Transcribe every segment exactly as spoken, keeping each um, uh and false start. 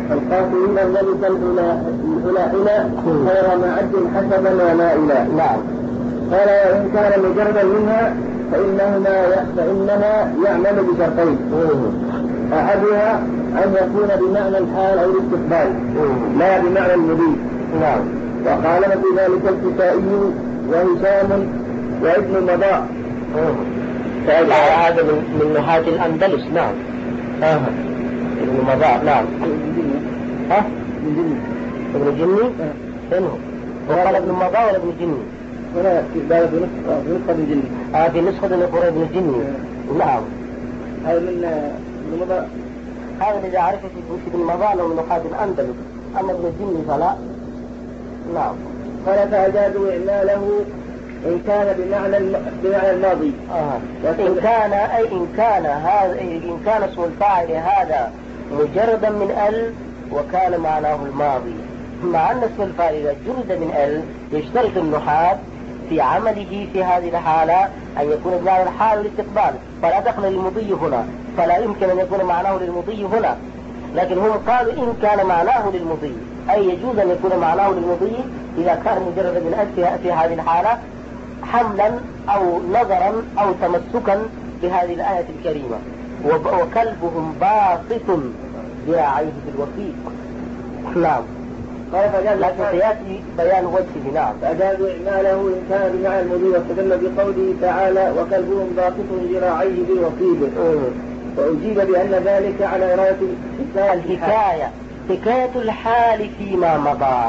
القاتلين الذي الأولى غير معد حسبا ومائلا. نعم. قال وإن كان مجردا منها فإنهما فإنما يعمل بشرطين. أحدها أن يكون بمعنى الحال أو الاستقبال لا بمعنى المضي. نعم. وقال في ذلك الكسائي وهشام وابن المضاء. هذا من نهاة الأندلس. نعم. آه. ابن المضاء. نعم. ها؟ ابن الجني؟ فينه؟ وقال ابن المضاء ولا ابن الجني؟ ولا في نسخة ابن الجني. آه في نسخة ابن الجني. نعم. هذا من ابن المضاء. هذا إذا عرفت في ابن المضاء لو من نهاة الأندلس، أما ابن الجني فلا. نعم. قال فأجازوا إعماله إن كان بمعنى بمعنى الماضي. آه. إن كان أي إن كان هذا إن كان اسم الفاعل هذا مجردا من ال وكان معناه الماضي، مع أن اسم الفاعل إذا جرد من ال يشترط النحاة في عمله في هذه الحالة أن يكون بمعنى الحال والاستقبال، فلا دخل للمضي هنا، فلا يمكن أن يكون معناه للمضي هنا. لكن هم قالوا إن كان معناه للمضي، أي يجوز أن يكون معناه للمضي إذا كان مجرد من ال في هذه الحالة حملا أو نظرا أو تمسكا بهذه الآية الكريمة. وكلبهم باسط ذراعيه بالوثيق. نعم. قال فجاز لكن سيأتي بيان وجهه. نعم. فأجازوا إعماله إن كان بمعنى المضي، واستدل بقوله تعالى وكلبهم باسط ذراعيه بالوثيق. وأجيب بأن ذلك على إرادة الحكاية حكاية الحال فيما مضى،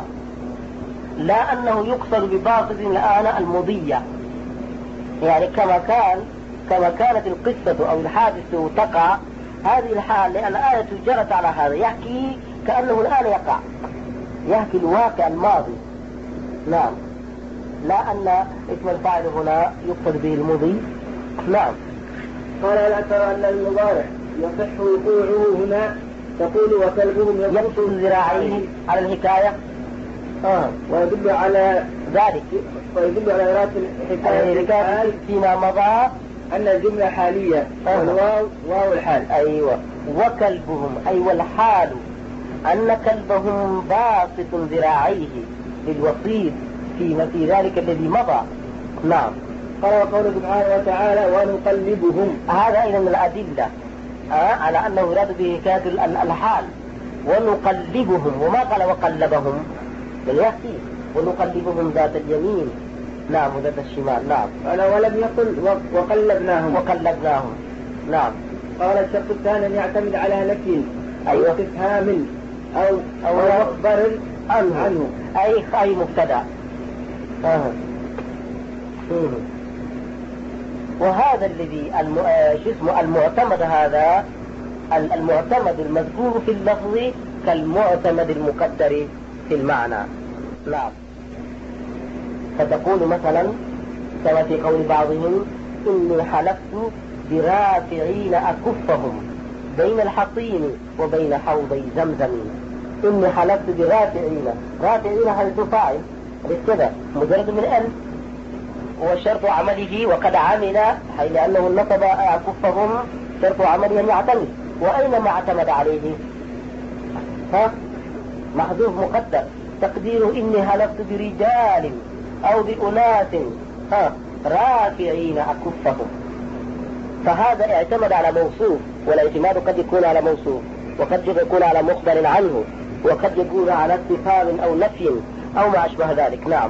لا أنه يقصد بباسط الآن المضية، يعني كما كان كما كانت القصة أو الحادثة تقع هذه الحال، لأن الآية جرت على هذا، يحكي كأنه الآن يقع، يحكي الواقع الماضي. نعم. لا أن اسم الفاعل هنا يقصد به المضي. نعم. قال لا ترى أن المضارع يصح وقوعه هنا، تقول وكلبهم يبسط ذراعيه على الحكاية. آه. ويدل على ذلك ويدل على إرادة الحكاية فيما مضى أن الجملة حالية. آه. والواو واو الحال. أيوة. وكلبهم أي والحال أن كلبهم باسط ذراعيه بالوسيط في في ذلك الذي مضى. نعم. قال وقوله سبحانه وتعالى ونقلبهم، هذا أيضا من الأدلة آه على أنه يراد به حكاية الحال. ونقلبهم، وما قال وقلبهم بل يحكي ونقلبهم ذات اليمين نعم وذات الشمال. نعم. قال ولم يقل وقلبناهم وقلبناهم. نعم. قال الشرط الثاني أن يعتمد على نفي أو أيوة. استفهام أو أو مخبر عنه, عنه. أي أي مبتدأ. آه. وهذا الذي الم... شو اسمه المعتمد، هذا المعتمد المذكور في اللفظ كالمعتمد المقدر في المعنى. نعم. فتقول مثلا كما في قول بعضهم إني حلفت برافعين أكفهم بين الحصين وبين حوضي زمزم. إني حلفت برافعين، رافعين هذا فاعل بالكذا مجرد من أن وشرط عمله وقد عمل، حيث لأنه نصب أكفهم شرط عمله أن يعتمد، وأينما اعتمد عليه ها محذوف مقدر تقديره إني حلفت برجال أو بأناس ها رافعين أكفهم. فهذا اعتمد على موصوف، والاعتماد قد يكون على موصوف وقد يكون على مخبر عنه وقد يكون على استفهام أو نفي أو ما أشبه ذلك. نعم.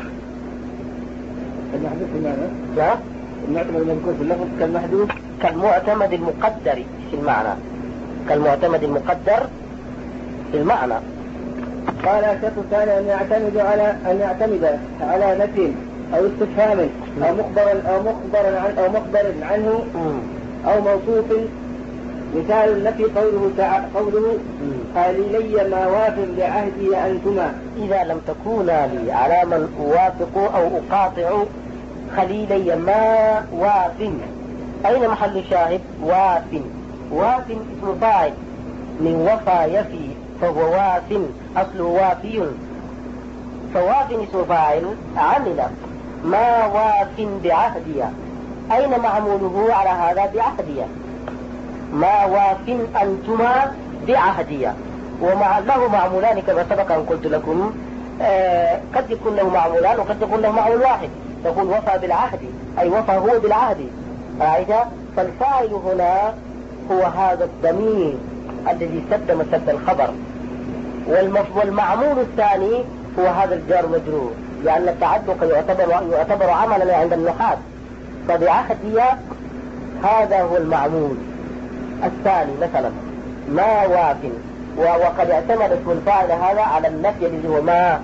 المحذوف بمعنى لا المعتمد المذكور في اللفظ كالمحذوف كالمعتمد المقدر في المعنى، كالمعتمد المقدر في المعنى. قال الشرط الثاني أن يعتمد على أن يعتمد على نفي أو استفهام أو مخبر أو مخبر عن أو مخبر عنه أو موصوف. مثال النفي قوله تعالى قوله قليلي ما وافق بعهدي أنتما. إذا لم تكونا لي على من أوافق أو أقاطع خليلي ما واف، أين محل شاهد؟ واف. واف اسم فاعل من وفى يفي فهو واف، أصله وافي، فواف اسم فاعل عمل ما واف بعهدي، أين معموله على هذا؟ بعهدي. ما واف أنتما بعهدي، ومع له معمولان كما سبق أن قلت لكم. آه قد يكون له معمولان وقد يكون له معمول واحد. تقول وفى بالعهد أي وفى هو بالعهد. رأيت؟ فالفاعل هنا هو هذا الضمير الذي سد مسد الخبر، والمعمول الثاني هو هذا الجار مجرور، لأن التعلق يعتبر, يعتبر عملا عند النحاة. فبعهدي هذا هو المعمول الثاني مثلا ما واف، وقد اعتمد اسم الفاعل هذا على النفي الذي هو ما.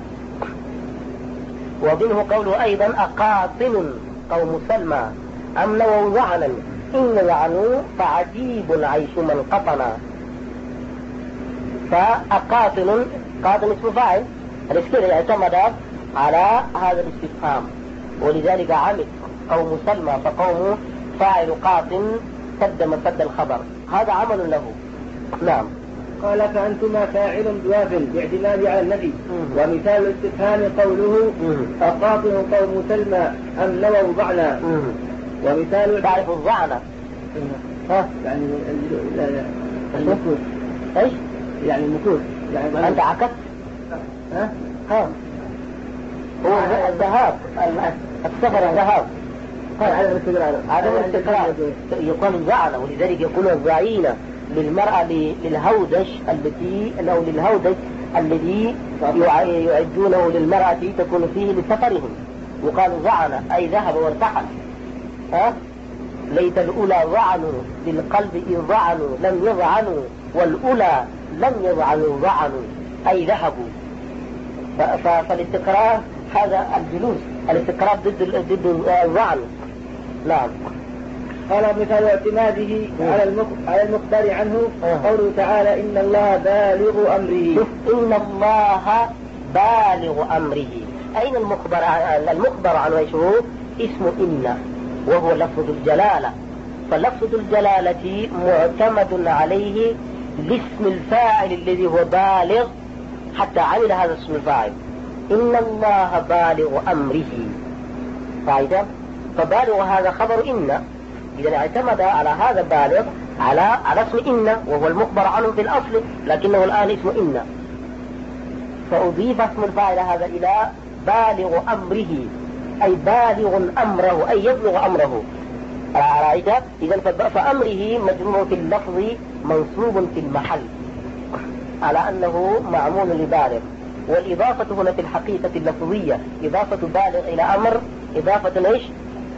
ومنه قوله أيضا أقاطن قوم سلمى أم نووا ظعنا إن يعنوا فعجيب عيش من قطنا. فأقاطن قاطن اسم فاعل، الاسكيل اعتمد على هذا الاستفهام، ولذلك عمد قوم سلمى فقوم فاعل قاطن سد مسد الخبر، هذا عمل له. نعم. قال فأنتما فاعل بواف باعتماد على النفي. ومثال الاستفهام قوله أقاطن قوم سلمى أم نووا ظعنا. ومثال تعرف الظعنة ها يعني المكوث ايش يعني المكوث يعني انت عكست ها ها هو الذهاب السفر الذهاب عدم الاستقرار عدم الاستقرار يقال الظعنة، ولذلك يقول الظعينة للمرأة للهودج التي أو للهودج الذي يعدونه للمرأة تكون فيه لسفرهم، يقال ظعنة أي ذهب وارتحل. ها ليت الأولى ظعنوا للقلب إن ظعنوا لم يظعنوا والأولى لم يظعنوا ظعنوا أي ذهبوا. فالاستقرار هذا الجلوس، الاستقرار ضد ضد الظعن. نعم. قال مثال اعتماده على المخبر عنه قوله تعالى إن الله بالغ أمره. إن الله بالغ أمره. أين المخبر؟ المخبر عنه ايش هو؟ اسم إن، وهو لفظ الجلالة. فلفظ الجلالة معتمد عليه لاسم الفاعل الذي هو بالغ حتى عمل هذا اسم الفاعل. إن الله بالغ أمره. فإذا فبالغ هذا خبر إن، إذا اعتمد على هذا بالغ على على اسم إن وهو المخبر عنه في الأصل، لكنه الآن اسم إن، فأضيف اسم الفاعل هذا إلى بالغ أمره أي بالغ أمره أي يبلغ أمره. رأيت؟ إذا فأمره مجرور في اللفظ منصوب في المحل على أنه معمول لبالغ. والإضافة هنا في الحقيقة اللفظية، إضافة بالغ إلى أمر إضافة إيش؟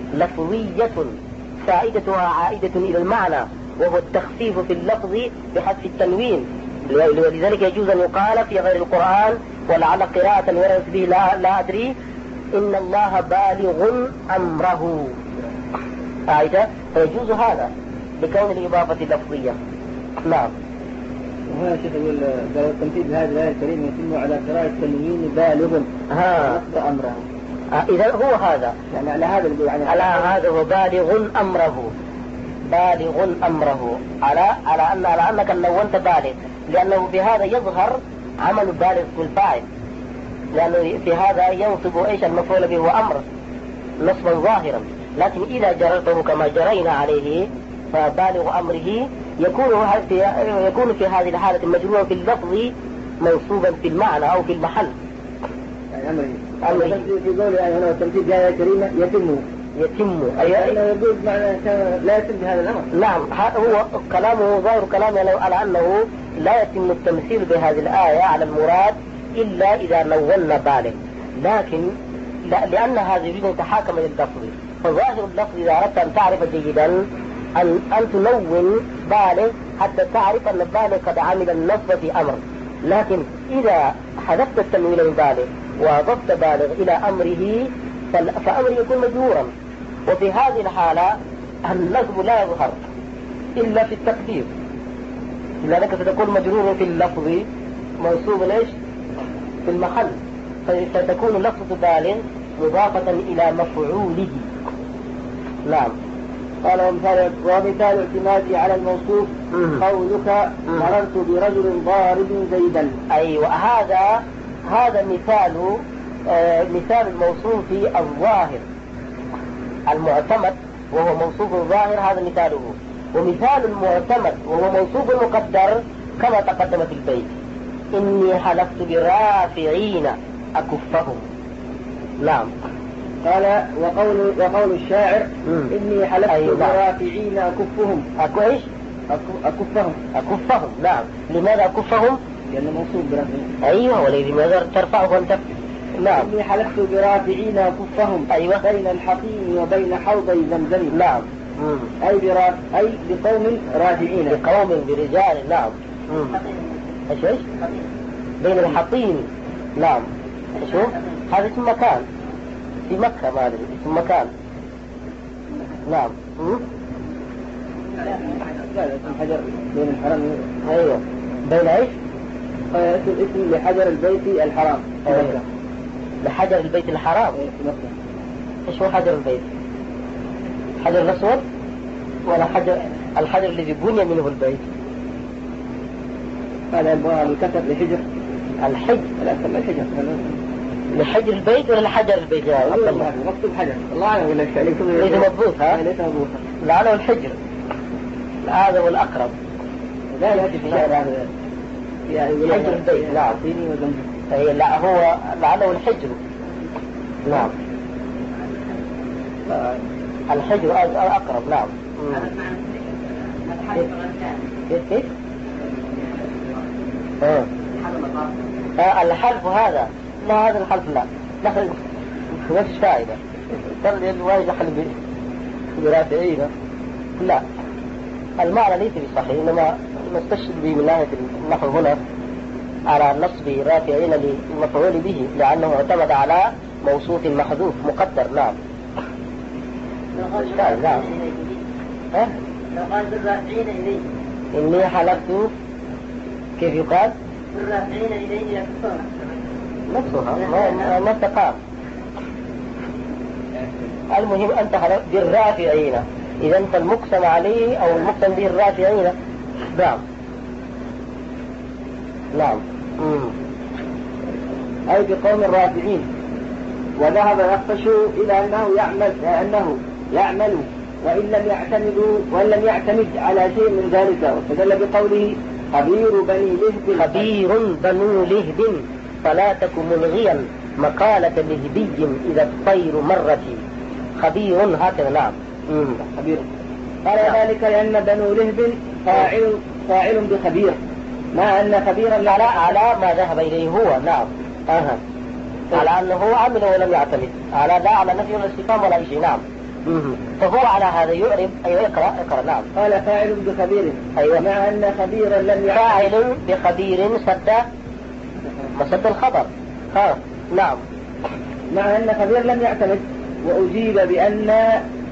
لفظية فائدتها عائدة إلى المعنى، وهو التخفيف في اللفظ بحذف التنوين. ولذلك يجوز أن يقال في غير القرآن ولعل قراءة ورد به لا, لا أدري إن الله بالغ أمره. عائدة فيجوز هذا بكون الإضافة اللفظية. نعم. وهنا شيخ يقول التمثيل بهذه الآية الكريمة يتم على قراءة التنوين بالغ ها أمره. آه إذا هو هذا يعني على هذا يعني على هذا هو بالغ أمره. بالغ أمره على على أن على أنك نونت بالغ، لأنه في هذا يظهر عمل بالغ في الفاعل، لأنه في هذا ينصب إيش المفعول به هو أمر نصبا ظاهرا. لكن إذا جررته كما جرينا عليه فبالغ أمره يكون في يكون في هذه الحالة المجرورة في اللفظ منصوبا في المعنى أو في المحل. يعني أمره أمره في قول يعني هنا التمثيل بهذه الكريمة يتم يتم أي أنه يجوز معنى لا يتم بهذا الأمر. نعم. هو كلامه ظاهر كلامه على أنه لا يتم التمثيل بهذه الآية على المراد إلا إذا نولنا بالغ، لكن لا لأن هذا يريد أن يتحاكم إلى اللفظ. فظاهر اللفظ إذا أردت أن تعرف جيدا أن أن تنون بالغ حتى تعرف أن البالغ قد عمل النصب في أمر. لكن إذا حذفت التنوين من بالغ وأضفت بالغ إلى أمره فأمره يكون مجرورا، وفي هذه الحالة النصب لا يظهر إلا في التقدير، لذلك ستكون مجرور في اللفظ منصوب ليش في المحل، فتكون لفظة بالغ مضافة إلى مفعوله. نعم. قال ومثال ومثال اعتمادي على الموصوف قولك مررت برجل ضارب زيدا. أيوة هذا هذا مثال آه مثال الموصوف في الظاهر المعتمد وهو موصوف ظاهر، هذا مثاله. ومثال المعتمد وهو موصوف مقدر كما تقدم في البيت. إني حلفت بالرافعين أكفهم. نعم. قال وقول وقول الشاعر مم. إني حلفت أيوة. بالرافعين أكفهم. أكو إيش؟ أكفهم. أكفهم. نعم. لماذا أكفهم؟ لأنه موصول برافعين. أيوة. ولماذا ترفعه أنت؟ نعم. إني حلفت برافعين أكفهم. أيوة. بين الحطيم وبين حوضي زمزم. نعم. مم. أي براف أي بقوم رافعين. بقوم برجال. نعم. مم. ايش ايش؟ بين الحطيم. نعم. شوف هذا اسم مكان في مكة، ما ادري اسم مكان. نعم. مم. لا اسم حجر بين الحرم. ايوه. بين ايش؟ اسم اسم لحجر البيت الحرام في أيوة. مكة. لحجر البيت الحرام في مكة. ايش هو حجر البيت؟ حجر الاسود ولا حجر الحجر الذي بني منه البيت؟ هذا الكتب لحجر الحج. لا سمى الحجر لحجر البيت ولا لحجر البيت يا عبد الله؟ مكتوب حجر الله أعلم ولا شيء. ليس مضبوط. ها ليس مضبوط. لعله الحجر. هذا هو الأقرب. لا يأتي في شعر هذا يعني حجر البيت. نعم. فيني وزمزم. أي لا هو لعله الحجر. نعم. الحجر أقرب. نعم. كيف كيف؟ آه. آه الحلف هذا لا، هذا الحلف لا نحن مش فائدة. ترى الواجه حل برافعين. لا المعنى ليس بصحيح، إنما نستشهد به من ناحية النحو هنا على نصب رافعين للمفعول به، لأنه اعتمد على موصوف محذوف مقدر. نعم. نعم. ها؟ لو قال بالرافعين إليه. إني حلفت كيف يقال؟ بالرافعين إليه يكفر. نفسها ما ما استقام. المهم أنت حلفت بالرافعين، إذا أنت المقسم عليه أو المقسم به الرافعين. نعم. نعم. مم. أي بقوم الرافعين. وذهب يخفش إلى أنه يعمل أنه يعمل وإن لم يعتمدوا وإن لم يعتمد على شيء من ذلك، واستدل بقوله خبير بني لهب. خبير بنو لهب فلا تك ملغيا مقالة لهبي إذا الطير مرتي. خبير هكذا. نعم. مم. خبير. قال ذلك لأن بنو لهب فاعل فاعل بخبير، مع أن خبيرا على على ما ذهب إليه هو. نعم. أها. على أنه عمل ولم يعتمد، على لا على نفي ولا استفهام ولا شيء. نعم. مم. فهو على هذا يعرب. أيوة اقرأ اقرأ. نعم. قال فاعل بخبير. أيوة. مع أن خبيرا لم يعتمد. فاعل بخبير سد مسد الخبر. ها. نعم. مع أن خبير لم يعتمد، وأجيب بأن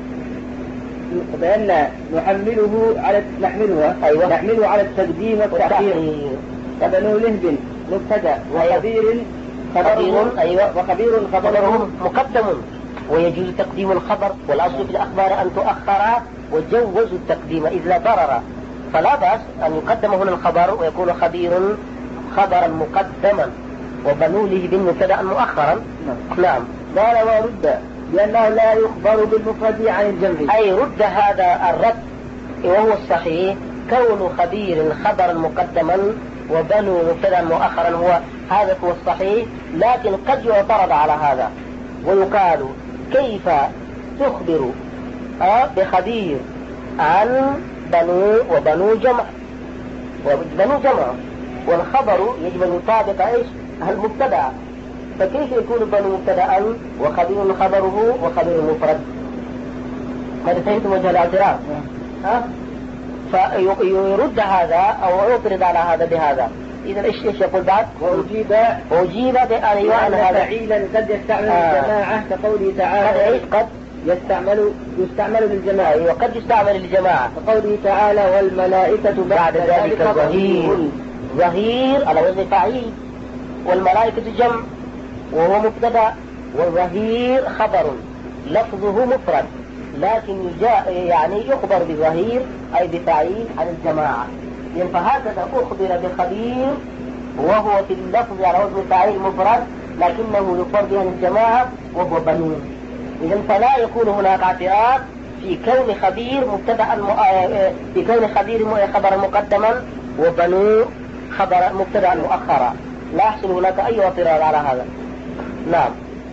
بأن نحمله على نحمله أيوة. نحمله على التقديم والتأخير. فبنو لهب مبتدأ وخبير خبره. أيوة. وخبير خبره مقدم، ويجوز تقديم الخبر، والأصل في الأخبار أن تؤخر، وجوزوا التقديم إذ لا ضرر، فلا بأس أن يقدم هنا الخبر ويكون خبير خبرا مقدما وبنو لهب مبتدأ مؤخرا. نعم. قال ورد لأنه لا يخبر بالمفرد عن الجمع. أي رد هذا الرد وهو الصحيح، كون خبير خبرا مقدما وبنو مبتدأ مؤخرا هو هذا هو الصحيح، لكن قد يعترض على هذا ويقال كيف تخبر آه بخبير عن بنو وبنو جمع وبنو جمع، والخبر يجب أن يطابق ايش؟ المبتدأ، فكيف يكون بنو مبتدأ وخبير خبره وخبير مفرد؟ هذا فهمتم وجه الاعتراض؟ ها؟ فيرد هذا او يعترض على هذا بهذا. إذا إيش إيش يقول بعد؟ وأجيب وأجيب بأن يعلن هذا فعيلا قد يستعمل آه. الجماعة كقوله تعالى. قد إيش قد يستعمل يستعمل للجماعة، وقد يستعمل للجماعة كقوله تعالى والملائكة بعد ذلك ظهير. ظهير على وزن فعيل، والملائكة جمع وهو مبتدأ، والظهير خبر لفظه مفرد لكن جاء يعني يخبر بظهير أي بفعيل عن الجماعة. فهكذا أخبر بخبير وهو في اللفظ على وزن فعيل مفرد لكنه يخبر به عن الجماعة وهو بنو. إذن فلا يكون هناك اعتراض في كون خبير مبتدأ في كون خبير خبرا مقدما وبنو خبر مبتدأ مؤخرا، لا يحصل هناك أي اعتراض على هذا. نعم.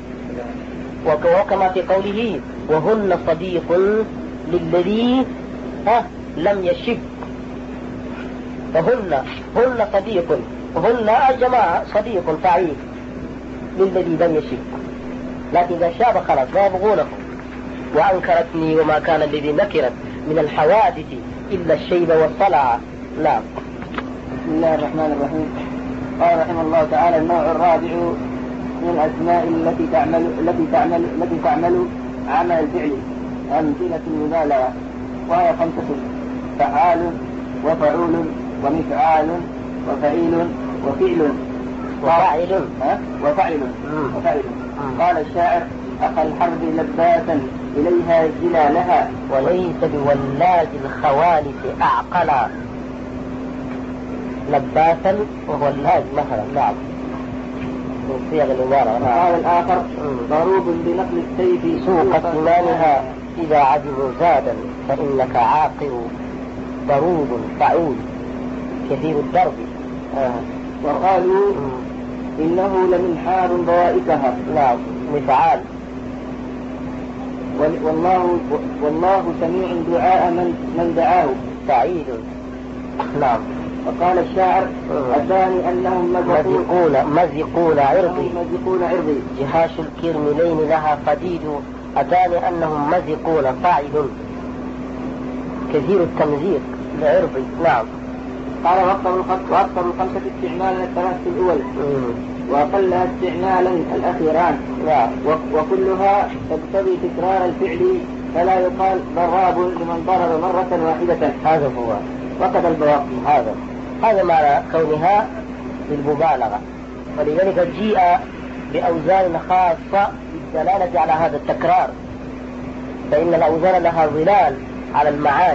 وكما في قوله وهن صديق للذي ها لم يشب، فهن هن صديق، هن يا جماعة صديق فعيل للذي لم يشب، لكن إذا شاب خلاص لا يبغونه. وأنكرتني وما كان الذي نكرت من الحوادث إلا الشيب والصلع. نعم. بسم الله الرحمن الرحيم. قال رحمه الله تعالى: النوع الرابع من الأسماء التي تعمل التي تعمل التي تعمل عمل الفعل، أمثلة المبالغة، وهي خمسة: فعال وفعول ومفعال وفعيل وفعل وفعل وفعل وفعل. قال الشاعر: أخا الحرب لباسا إليها جلالها، وليس بولاج الخوالف أعقلا. لباسا وهو اللاج مثلا. نعم. صيغ المبالغة. قال الآخر: ضروب بنقل السيف سوق سنانها إذا عدموا زادا فإنك عاقر. ضروب فعول كثير الضرب. آه. وقالوا إنه لمنحار ضوائكها. نعم. مفعال. والله والله سميع دعاء من من دعاه. سعيد. نعم. وقال الشاعر: أتاني أنهم مزقون مزقون عرضي مزقون عرضي جهاش الكرملين لها قديد. أتاني أنهم مزقون فاعل كثير التمزيق لعرضي. نعم. قال: وأكثر الخمسة استعمالا الثلاث الأول، وأقلها استعمالا الأخيران. نعم. وكلها تقتضي تكرار الفعل، فلا يقال ضراب لمن ضرب مرة واحدة. هذا هو. وكذا البواقي. هذا هذا معنى كونها بالمبالغة، ولذلك جيء بأوزان خاصة للدلالة على هذا التكرار، فإن الأوزان لها ظلال على المعاني.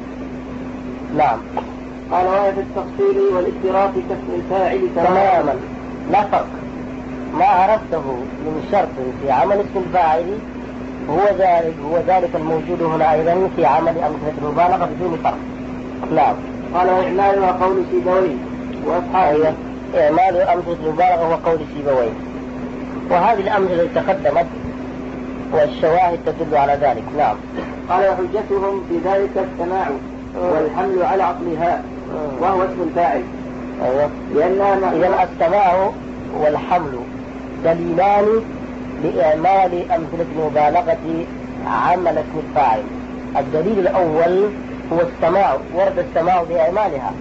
نعم. قال: وهي في التفصيل والاشتراك كاسم الفاعل تماما، لا فرق. ما عرفته من شرط في عمل اسم الفاعل هو ذلك هو ذلك الموجود هنا أيضا في عمل أمثلة المبالغة بدون فرق. نعم. قال: وإعمالها قول سيبويه وأصحابه. إعمال أمثلة المبالغة هو قول سيبويه، وهذه الأمثلة التي تقدمت والشواهد تدل على ذلك. نعم. قال: وحجتهم في ذلك السماع والحمل على عقلها، وهو اسم الفاعل. أيوة. لأنها إذا السماع والحمل دليلان لإعمال أمثلة المبالغة عمل اسم الفاعل. الدليل الأول هو السماع، ورد السماع بإعمالها،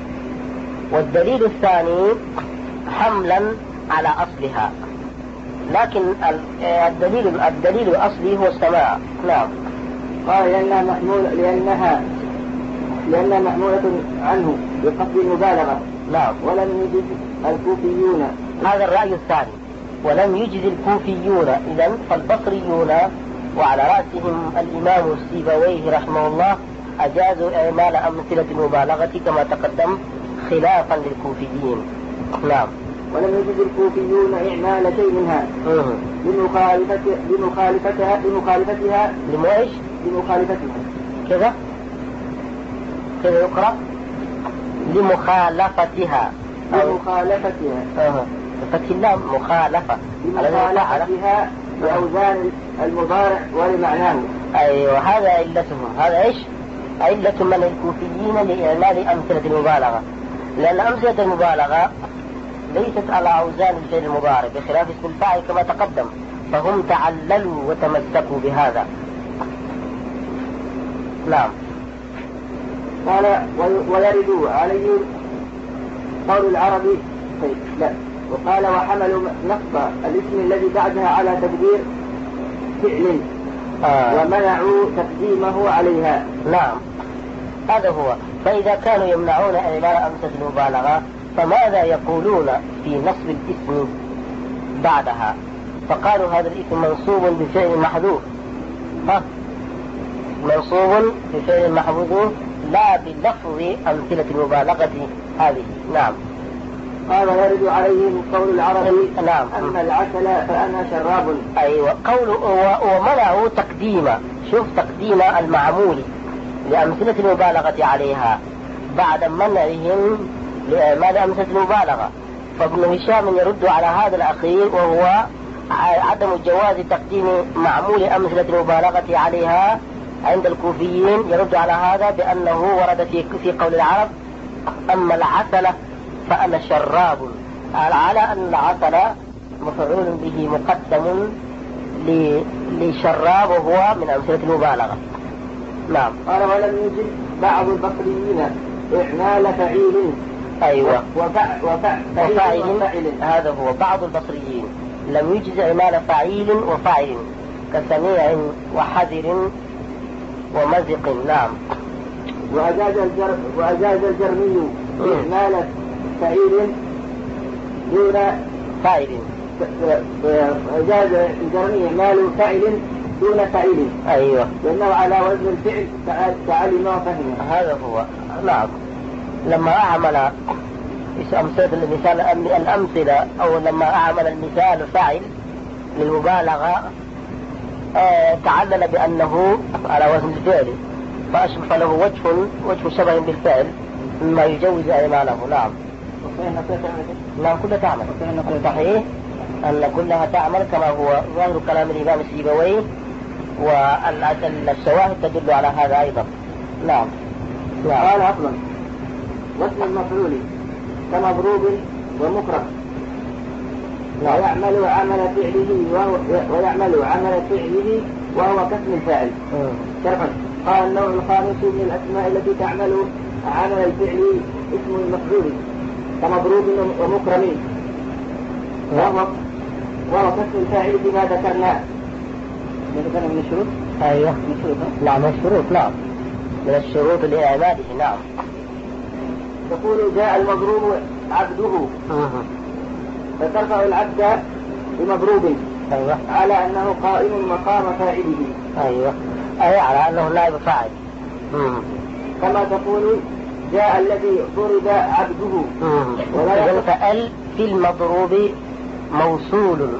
والدليل الثاني حملا على أصلها، لكن الدليل الدليل الأصلي هو السماع. نعم. قال: لأنها محمولة لأنها لأنها محمولة عنه بقصد المبالغة. نعم. ولم يجد الكوفيون. هذا الرأي الثاني. ولم يجد الكوفيون، إذن فالبصريون وعلى رأسهم الإمام السيبويه رحمه الله أجازوا إعمال أمثلة المبالغة كما تقدم خلافا للكوفيين. نعم. ولم يجد الكوفيون إعمال شيء منها لمخالفتها لمخالفتها لمخالفتها لموش لمخالفتها كذا كذا يقرأ لمخالفتها لمخالفتها أه. فتح اللام مخالفة لمخالفتها بأوزان المضارع ولمعناه. أيوة. هذا علتهم. هذا إيش علة من الكوفيين لإعمال أمثلة المبالغة، لأن أمثلة المبالغة ليست على أوزان الفعل المضارع بخلاف اسم الفاعل كما تقدم، فهم تعللوا وتمسكوا بهذا. نعم. قال: ويرد عليه قول العربي. طيب لا. وقال: وحملوا نصب الاسم الذي بعدها على تقدير فعل آه. ومنعوا تقديمه عليها. نعم. هذا هو. فإذا كانوا يمنعون إعمال أمثلة المبالغة فماذا يقولون في نصب الاسم بعدها؟ فقالوا هذا الاسم منصوب بفعل محذوف. ها منصوب بفعل محذوف لا بلفظ أمثلة المبالغة هذه. نعم. قال: يرد عليهم قول العربي. نعم. أما العسل فأنا شراب. أيوة. قول ومنعوا تقديم، شوف تقديم المعمول لأمثلة المبالغة عليها بعد منعهم لإعمال أمثلة المبالغة. فابن هشام يرد على هذا الأخير وهو عدم جواز تقديم معمول أمثلة المبالغة عليها عند الكوفيين، يرد على هذا بأنه ورد في في قول العرب أما العسل فأنا شراب، على أن العسل مفعول به مقدم لشراب وهو من أمثلة المبالغة. نعم. قال ولم يجد بعض البصريين إعمال فعيل. أيوة. وفع وفع وفاعل. هذا هو بعض البصريين لم يجز إعمال فعيل وفاعل كسميع وحذر ومزق. نعم. وأجاز الجر وأجاز الجرمي إعمال فعيل دون فاعل. أجاز الجرمي إعمال فاعل دون فاعل. أيوة. لأنه على وزن الفعل تعلم وفهم. هذا هو. نعم. لما أعمل أمثلة المثال الأمثلة أو لما أعمل المثال فاعل للمبالغة آه تعلل بأنه على وزن الفعل فأشبه له وجه وجه شبه بالفعل مما يجوز إعماله. نعم. نعم كلها تعمل. صحيح أن كلها تعمل كما هو ظاهر كلام الإمام السيبويه، والشواهد تدل على هذا أيضا. نعم. قال أصلا واسم المفعول كمضروب ومكره ويعمل عمل فعله وهو ويعمل عمل فعله وهو كاسم الفاعل. شرحا. قال النوع الخامس من الأسماء التي تعمل عمل الفعل اسم المفعول كمضروب ومكرم وهو وهو كاسم الفاعل بما ذكرناه. ذكرنا من الشروط. أيوه من الشروط. نعم من الشروط. نعم من الشروط لإعماله. نعم. تقول جاء المضروب عبده فترفع العبد بمضروب. أيوة. على أنه قائم مقام فاعله. أيوة. أي على أنه نائب فاعل. كما تقول جاء الذي ضرب عبده. إذن فأل في المضروب موصول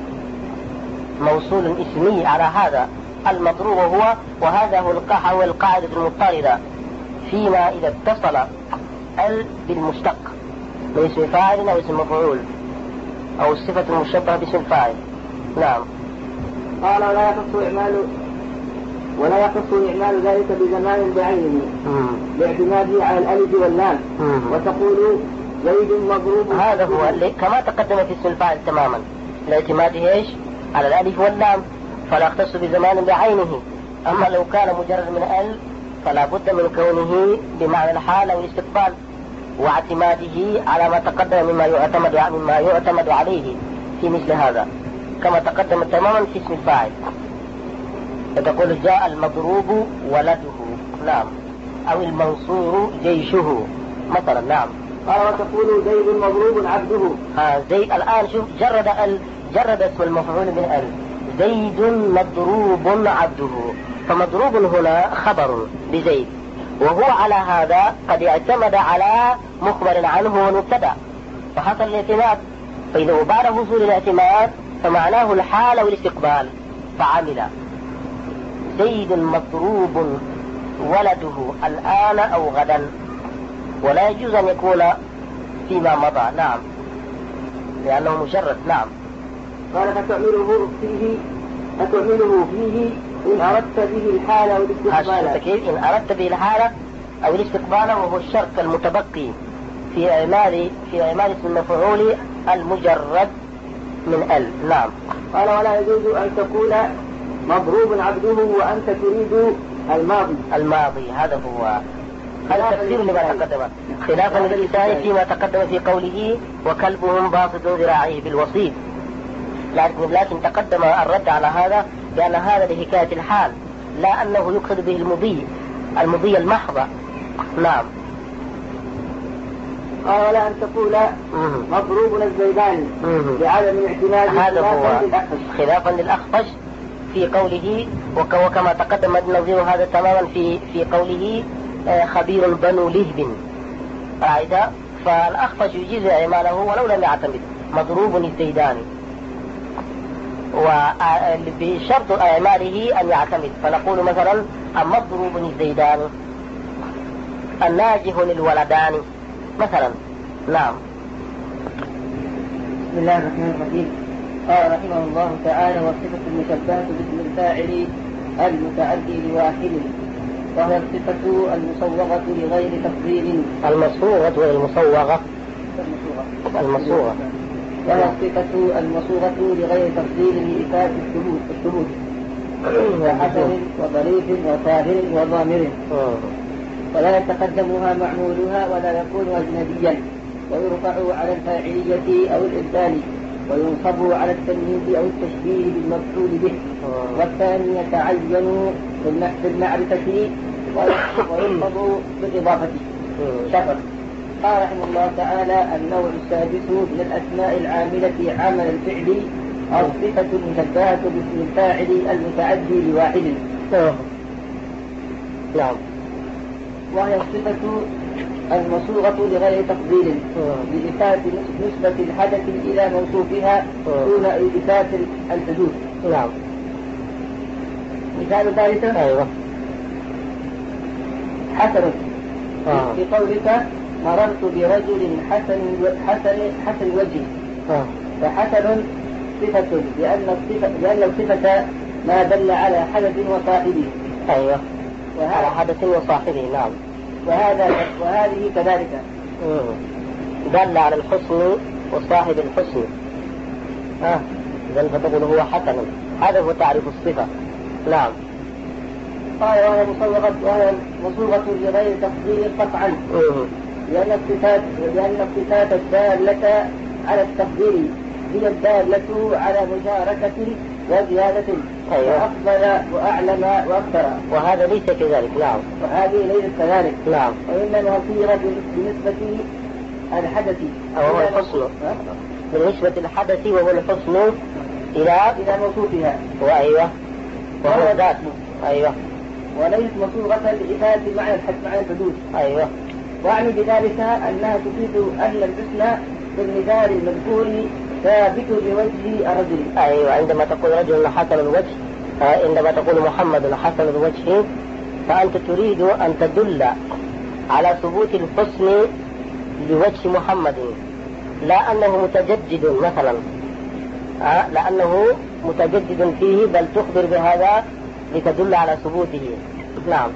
موصول اسمي على هذا المضروب هو، وهذا هو القاعدة المضطردة فيما إذا اتصل ال بالمشتق من اسم فاعل أو اسم مفعول أو الصفة المشبهة باسم فاعل. نعم. قال ولا يخص إعمال ولا يخص إعمال ذلك بزمان بعينه لاعتماده على الألف واللام. وتقول زيد مضروب. هذا هو كما تقدم في اسم الفاعل تماما، لاعتماده ايش؟ على الألف واللام، فلا يختص بزمان بعينه. أما لو كان مجرد من ال فلا بد من كونه بمعنى الحال أو الاستقبال، واعتماده على ما تقدم مما يعتمد مما يعتمد عليه في مثل هذا كما تقدم تماما في اسم الفاعل. فتقول جاء المضروب ولده. نعم. أو المنصور جيشه مثلا. نعم. قال وتقول زيد مضروب عبده. ها زيد الآن شوف جرد ال جرد اسم المفعول من ال. زيد مضروب عبده، فمضروب هنا خبر بزيد، وهو على هذا قد اعتمد على مخبر عنه ومبتدا فحصل الاعتماد. فإذا بعد حصول الاعتماد فمعناه الحال والاستقبال، فعمل زيد مضروب ولده الآن أو غدا، ولا يجوز أن يكون فيما مضى. نعم لأنه مجرد. نعم. قال فتعمله فيه فتعمله فيه إن أردت به الحالة أو الاستقبال. إن أردت به الحالة أو الاستقبال، وهو الشرط المتبقي في إعمال في إعمال اسم المفعول المجرد من ال. نعم. قال ولا يجوز أن تقول مضروب عبده وأنت تريد الماضي. الماضي هذا هو هذا تفسير لما تقدم، خلافا للكسائي فيما تقدم في قوله وكلبهم باسط ذراعيه بالوسيط. لكن لكن تقدم الرد على هذا لأن هذا لحكاية الحال، لا أنه يقصد به المضي المضي المحضة. نعم. قال أن تقول مضروب الزيداني لعدم اعتماد. هذا هو خلافا للأخفش في قوله، وكما تقدم نظير هذا تماما في في قوله خبير بنو لهب قاعدة. فالأخفش يجيز إعماله ولو لم يعتمد مضروب الزيداني، وبشرط إعماله أن يعتمد. فنقول مثلا مضروب الزيداني الناجح الولدان مثلا، نعم. بسم الله الرحمن الرحيم. قال رحمه الله تعالى: والصفة المشبهة باسم الفاعل المتعدي لواحد، وهي الصفة المصوغة لغير تفضيل. المصوغة والمصوغة المصوغة وهي الصفة المصوغة لغير تفضيل لإثبات الثبوت الثبوت كحسن وضريف وطاهر وضامر، ولا يتقدمها معمولها ولا يكون أجنبيا، ويرفع على الفاعلية أو الإبدال، وينصب على التمييز أو التشبيه بالمفعول به، والثاني يتعين بالمعرفة وينصب بالإضافة. شفر. قال رحمه الله تعالى: النوع السادس من الأسماء العاملة عمل الفعل الصفة المشبهة باسم الفاعل المتعدي لواحد. نعم. وهي الصفة المصوغة لغير تفضيل بإثبات نسبة الحدث إلى موصوفها دون إثبات الحدوث. نعم. مثال ذلك: أيوة. حسن. آه. في قولك: مررت برجل حسن حسن حسن الوجه. آه. فحسن صفة لأن الصفة لأن الصفة ما دل على حدث وصاحبه. أيوة. على حدث وصاحبه. نعم. وهذا وهذه كذلك. دل على الحسن وصاحب الحسن. آه. إذن فتقول هو حسن. هذا هو تعريف الصفة. نعم. قال: وهي مصوغة وهي مصوغة لغير تفضيل قطعا، لأن الصفات لأن الصفات الدالة على التفضيل هي الدالة على مشاركة وزيادة. أيوة. وأفضل وأعلم وأكثر. وهذا ليس كذلك. نعم. وهذه ليست كذلك. نعم. وإنما صيغت بنسبة الحدث وهو الحسن، بالنسبة للحدث وهو الحسن إلى إلى موصوفها. وأيوه وهو ذات. أيوه. وليست مصوغة لإثبات معنى معنى الحدوث. أيوه. وأعني بذلك أنها تفيد أن الحسن في المثال المذكور ثابت بوجه الرجل. أيوه. عندما تقول رجل حسن الوجه، عندما تقول محمد حسن الوجه، فأنت تريد أن تدل على ثبوت الحسن لوجه محمد، لا أنه متجدد مثلا، أه؟ لأنه متجدد فيه، بل تخبر بهذا لتدل على ثبوته. نعم.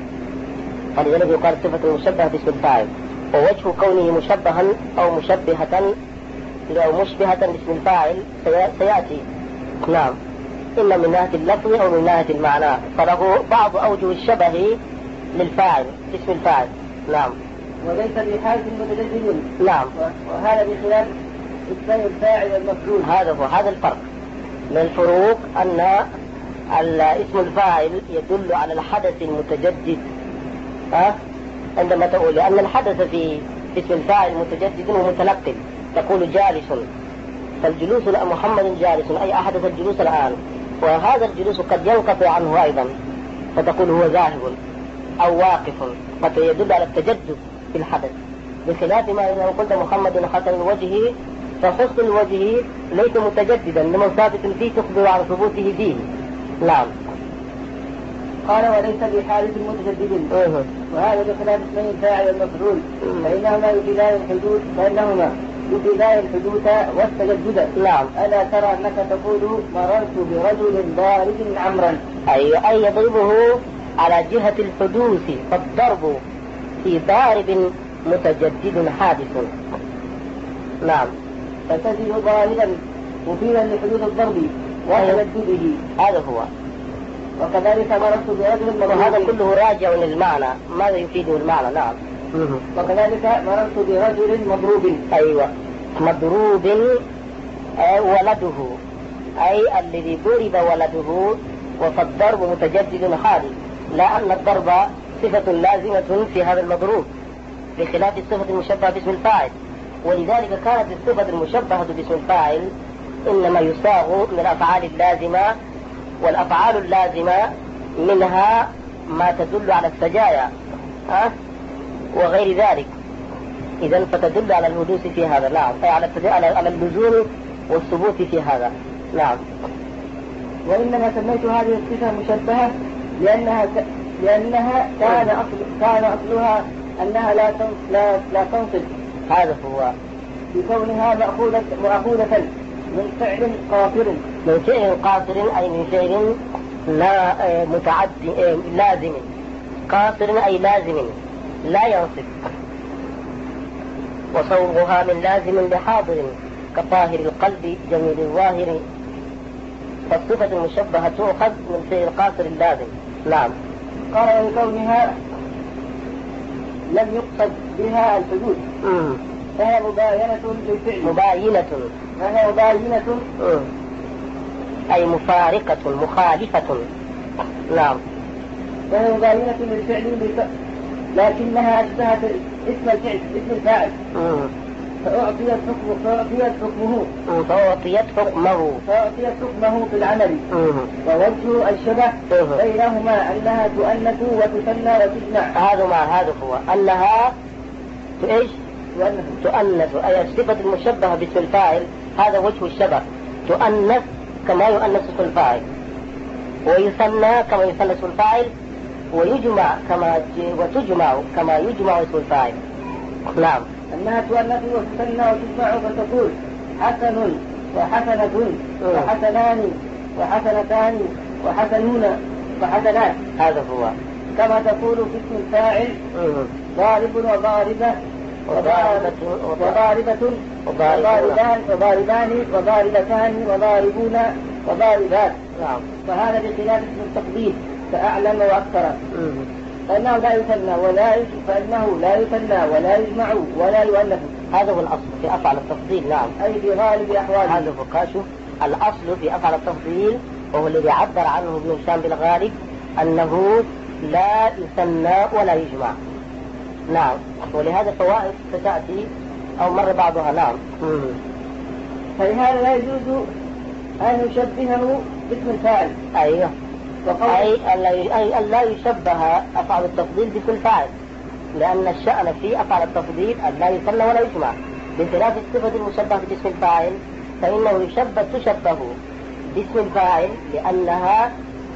فلذلك يقال صفة المشبهة باسم الفاعل، ووجه كونه مشبها أو مشبهة أو مشبهة باسم الفاعل سيأتي. نعم. إما من ناحية اللفظ أو من ناحية المعنى، فله بعض أوجه الشبه للفاعل اسم الفاعل. نعم. وليس بحاجة متجدد. نعم. وهذا بخلاف اسم الفاعل والمفعول. هذا هو هذا الفرق. من الفروق أن اسم الفاعل يدل على الحدث المتجدد، أه؟ عندما تقول لأن الحدث في اسم الفاعل متجدد ومتنقل، تقول جالس، فالجلوس محمد جالس، أي أحدث الجلوس الآن، وهذا الجلوس قد ينقطع عنه أيضا، فتقول هو ذاهب أو واقف، فيدل على التجدد في الحدث. بخلاف ما إذا قلت محمد حسن الوجه، فحسن الوجه ليس متجددا، لمن ثابت فيه تخبر عن ثبوته فيه. نعم. قال: وليس بحادث متجدد. وهذا بخلاف اسمين الفاعل والمفعول، فإنهما يفيدان الحدوث فإنهما يفيدان الحدوث والتجدد. نعم. ألا ترى أنك تقول مررت برجل ضارب عمرا؟ أي أي يضربه على جهة الحدوث، فالضرب في ضارب متجدد حادث. نعم. فتجد ضاربا مفيدا لحدوث الضرب وتجدده. هذا هو. وكذلك مررت برجل مضروب. وهذا كله راجع للمعنى، ماذا يفيده المعنى. نعم. وكذلك مررت برجل مضروب. أيوة. مضروب أي ولده، أي الذي ضرب ولده، وفالضرب متجدد حادث، لا أن الضرب صفة لازمة في هذا المضروب، بخلاف الصفة المشبهة باسم الفاعل. ولذلك كانت الصفة المشبهة باسم الفاعل إنما يساغ من الأفعال اللازمة، والأفعال اللازمة منها ما تدل على السجايا أه؟ وغير ذلك. إذن فتدل على الحدوث في هذا. نعم. أي على على اللزوم والثبوت في هذا. نعم. وإنما سميت هذه الصفة مشبهة لأنها لأنها كان أصل كان أصلها أنها لا لا لا تنصب هذا هو بكونها مأخوذة مأخوذة من فعل قاصر من فعل قاصر أي من فعل لا متعدي لازم، قاصر أي لازم لا ينصب، وصوغها من لازم لحاضر كطاهر القلب جميل الظاهر، فالصفة المشبهة تؤخذ من فعل قاصر اللازم. نعم. قال بكونها لم يقصد بها الحدود فهي مباينة للفعل مباينة فهي مباينة أي مفارقة مخالفة. نعم. فهي مباينة للفعل لكنها أشبهت اسم الفعل اسم الفاعل فأعطيت حكمه فأعطيت حكمه فأعطيت حكمه فأعطيت حكمه في العمل. ووجه الشبه بينهما أنها تؤنث وتثنى وتجمع. هذا ما هذا هو أنها إيش؟ تؤنث أي الصفة المشبهة باسم الفاعل، هذا وجه الشبه، تؤنث كما يؤنث اسم الفاعل، ويثنى كما يثنى اسم الفاعل، ويجمع كما وتجمع كما يجمع اسم الفاعل. نعم. أنها تؤنث وتثنى وتجمع فتقول حسن وحسنة وحسنان وحسنتان وحسنون وحسنات. هذا هو كما تقول في اسم الفاعل ضارب وضاربة وضاربة وضاربان وضاربان وضاربتان وضاربون وضاربات. نعم. فهذا بخلاف اسم التقدير فأعلم وأكثر فإنه لا يثنى ولا فإنه لا يثنى ولا يجمع ولا يؤنث. هذا هو الأصل في أفعال التفضيل. نعم. أي في غالب أحواله. هذا هو كاشف الأصل في أفعال التفضيل، وهو الذي عبر عنه ابن هشام بالغالب أنه لا يثنى ولا يجمع. نعم. ولهذا فوائد ستأتي أو مر بعضها. نعم. فلهذا لا يجوز أن يشبهه باسم الفاعل. أيوه. أي أن لا يشبه أفعال التفضيل باسم الفاعل، لأن الشأن في أفعال التفضيل أن لا يثنى ولا يجمع، بخلاف الصفة المشبهة باسم الفاعل فإنه يشبه تشبه باسم الفاعل لأنها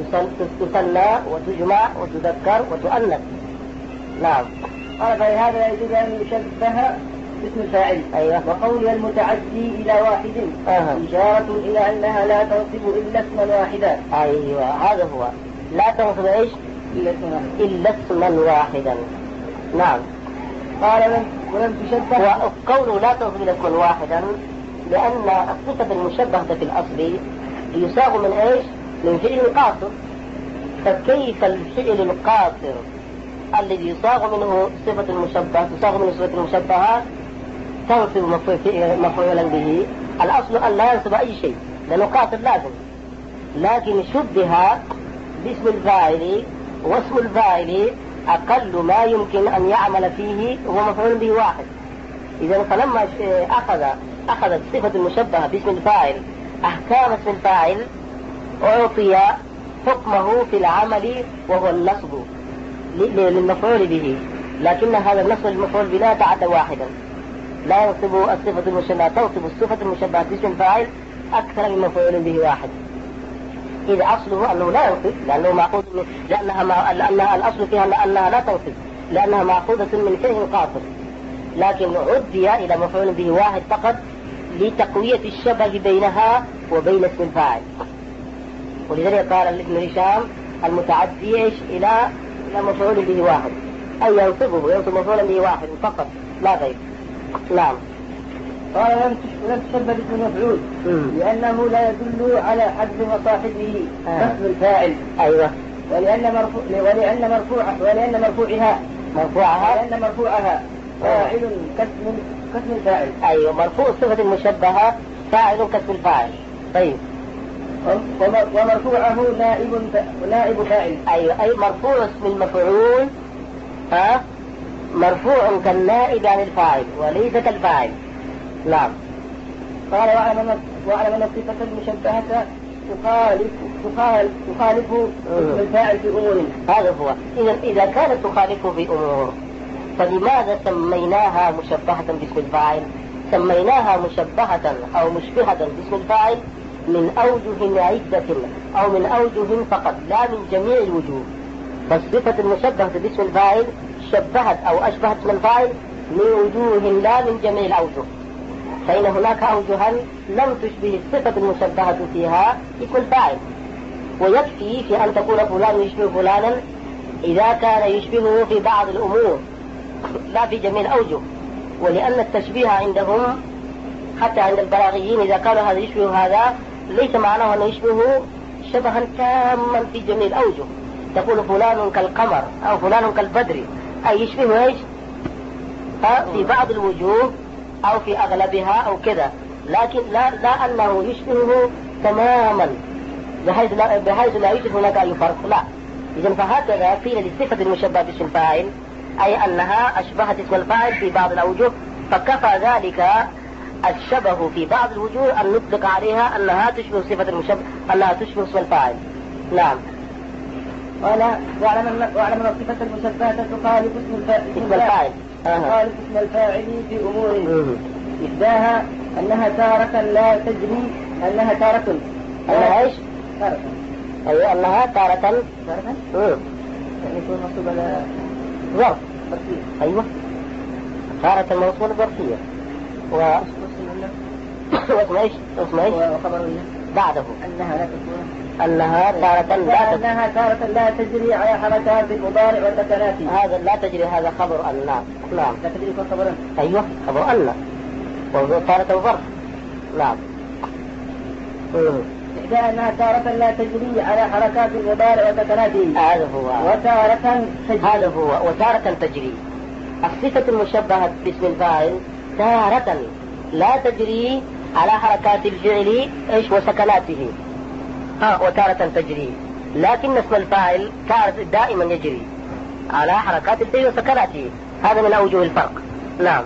تثنى وتجمع وتذكر وتؤنث. نعم. قال فلهذا لا يجوز أن يشبه باسم الفاعل. أيوه. وقول المتعدي إلى واحد أه. إشارة إلى أنها لا تنصب إلا اسما واحدا. أيوه هذا هو، لا تنصب إيش؟ إلا اسما إلا اسما واحدا. نعم. قال ولم تشبه وقوله لا تنصب إلا اسما واحدا لأن الصفة المشبهة في الأصل يساغ من إيش؟ من فعل قاصر، فكيف الفعل القاصر الذي يصاغ منه صفة المشبهة تصاغ منه صفة المشبهة تنصب مفعولا به؟ الأصل أن لا ينصب أي شيء لأنه قاصر لازم، لكن شبه باسم الفاعل، واسم الفاعل أقل ما يمكن أن يعمل فيه هو مفعول به واحد. إذا فلما أخذ أخذت صفة المشبهة باسم الفاعل أحكام اسم الفاعل أعطي حكمه في العمل وهو النصب للمفعول به، لكن هذا النصب للمفعول به لا يتعدى واحدا، لا ينصب الصفة المشبهة تنصب الصفة المشبهة باسم الفاعل أكثر من مفعول به واحد. إذا أصله أنه لا ينصب لأنه مأخوذ من لأنها, ما... لأنها الأصل فيها أنها لا تنصب لأنها مأخوذة من فعل قاصر، لكن عدي إلى مفعول به واحد فقط لتقوية الشبه بينها وبين اسم الفاعل. ولذلك قال ابن هشام المتعدي إيش إلى إلى مفعول به واحد، أي ينصبه ينصب مفعولا به واحد فقط لا غير. نعم. قال لم تشبه باسم المفعول لأنه لا يدل على حد وصاحبه اسم الفاعل. أيوة. ولأن مرفوع ولأن مرفوع ولأن مرفوعها مرفوعها لأن مرفوعها فاعل كاسم كاسم الفاعل. أيوة. مرفوع الصفة المشبهة فاعل كاسم الفاعل. طيب. ومرفوعه نائب نائب فاعل. أيوة. أي مرفوع اسم المفعول ها مرفوع كالنائب عن الفاعل وليس كالفاعل. نعم. قال واعلم واعلم ان الصفة المشبهة تخالف تخالف تخالف اسم الفاعل في امور. هذا هو. إذا إذا كانت تخالفه في امور فلماذا سميناها مشبهة باسم الفاعل؟ سميناها مشبهة أو مشبهة باسم الفاعل من أوجه عدة أو من أوجه فقط لا من جميع الوجوه. فالصفة المشبهة باسم الفاعل شبهت أو أشبهت اسم الفاعل من وجوه لا من جميع الأوجه، فإن هناك أوجها لم تشبه الصفة المشبهة فيها اسم الفاعل، ويكفي في أن تكون فلان يشبه فلانا إذا كان يشبهه في بعض الأمور لا في جميع الأوجه. ولأن التشبيه عندهم حتى عند البلاغيين إذا قالوا هذا يشبه هذا ليس معناه أنه يشبهه شبها تاما في جميع الأوجه. تقول فلان كالقمر أو فلان كالبدر، أي يشبه إيش في بعض الوجوه أو في أغلبها أو كذا، لكن لا, لا أنه يشبهه تماما بحيث لا, بحيث لا يوجد هناك أي فرق، لا. إذن فهكذا قيل للصفة المشبهة باسم الفاعل أي أنها أشبهت اسم الفاعل في بعض الأوجه، فكفى ذلك الشبه في بعض الوجوه أن نطلق عليها أنها تشبه صفة المشبه، أنها تشبه اسم الفاعل. نعم. قال واعلم واعلم أن الصفة المشبهة تخالف اسم الفاعل تخالف اسم الفاعل في أمور إحداها أنها تارة لا تجري أنها تارة أنها إيش؟ تارة أي أنها تارة تارة يعني يكون مصوب على ظرف. ظرفية. أيوة تارة الموصول ظرفية و واسمه إيش؟ اسمه إيش؟ وخبر بعده أنها لا تكون أنها تارة لا تجري أنها تارة لا تجري على حركات المضارع والسكنات. هذا لا تجري هذا خبر أن. نعم لا تجري كون خبرا. أيوة خبر أن وتارة الظرف. نعم. إحدى أنها تارة لا تجري على حركات المضارع وسكناته هذا هو وتارة تجري. هذا هو وتارة تجري. الصفة المشبهة باسم الفاعل تارة لا تجري على حركات الفعل إيش وسكناته ها وتارة تجري، لكن اسم الفاعل دائما يجري على حركات الفعل وسكناته. هذا من أوجه الفرق. نعم.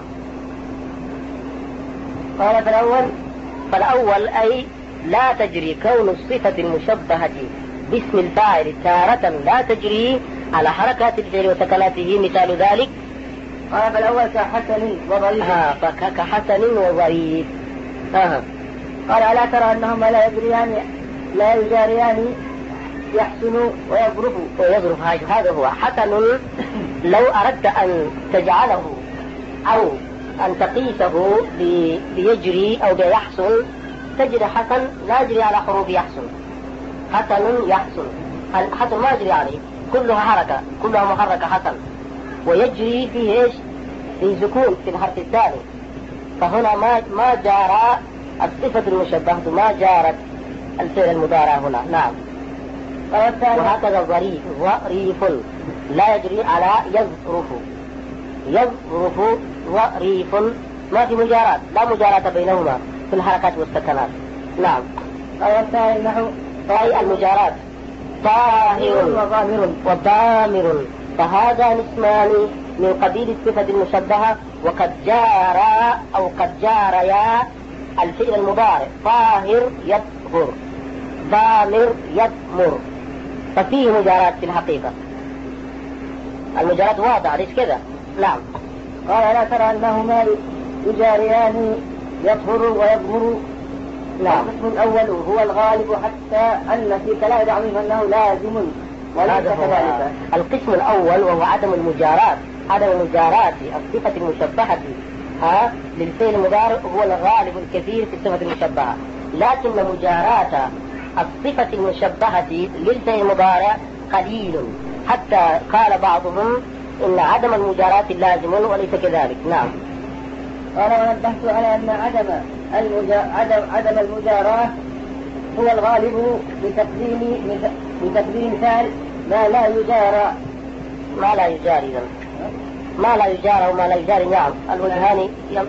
قال فالأول فالأول أي لا تجري كون الصفة المشبهة باسم الفاعل تارة لا تجري على حركات الفعل وسكناته. مثال ذلك قال فالأول كحسن وضريف. ها كحسن وضريف. آه. قال ألا ترى أنهما لا يجريان لا يجاريان يحسن ويظرف ويظرف. هذا هو حسن. لو أردت أن تجعله أو أن تقيسه بيجري أو بيحسن تجري حسن لا يجري على حروف يحسن. حسن يحسن الحسن ما يجري عليه كلها حركة كلها محركة حسن، ويجري فيه إيش في سكون في الحرف الثاني، فهنا ما ما جرى الصفة المشبهة ما جارت الفعل المضارع هنا. نعم. وهكذا ظريف ظريف لا يجري على يظرف. يظرف ظريف ما في مجارات لا مجارات بينهما في الحركات والسكنات. نعم. قال نحو أي المجارات طاهر وضامر وضامر، فهذان اسمان من قبيل الصفة المشبهة، وقد جارا أو قد جاريا الفعل المضارع. طاهر يطهر ضامر يضمر، ففيه مجارات في الحقيقة. المجارات واضحة ليش كذا. نعم. قال لا ترى أنهما يجاريان يطهر ويضمر. نعم. القسم الأول هو الغالب حتى أن في كلام بعضهم أنه لازم وليس كذلك. القسم الأول وهو عدم المجارات. عدم المجارات الصفة المشبهة ها للفعل المضارع هو الغالب الكثير في الصفة المشبهة، لكن مجارات الصفة المشبهة للفعل المضارع قليل، حتى قال بعضهم إن عدم المجارات لازم وليس كذلك. نعم. قال ونبهت على أن عدم المجا... عدم عدم المجاراة هو الغالب بتقديم بتقديم فعل ما لا يجارى. ما لا يجاري ما لا يجارى وما لا يجاري. نعم. الوجهان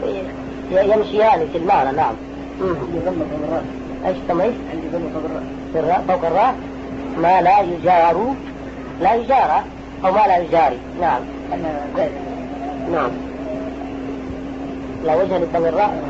يمشيان في المعنى. نعم. عندي ضمة فوق الراء. ايش سميت؟ عندي ضمة فوق الراء. في الراء فوق الراء ما لا يجار لا يجارى أو ما لا يجاري. نعم. أنا ذلك. نعم. لا وجه للضم الراء.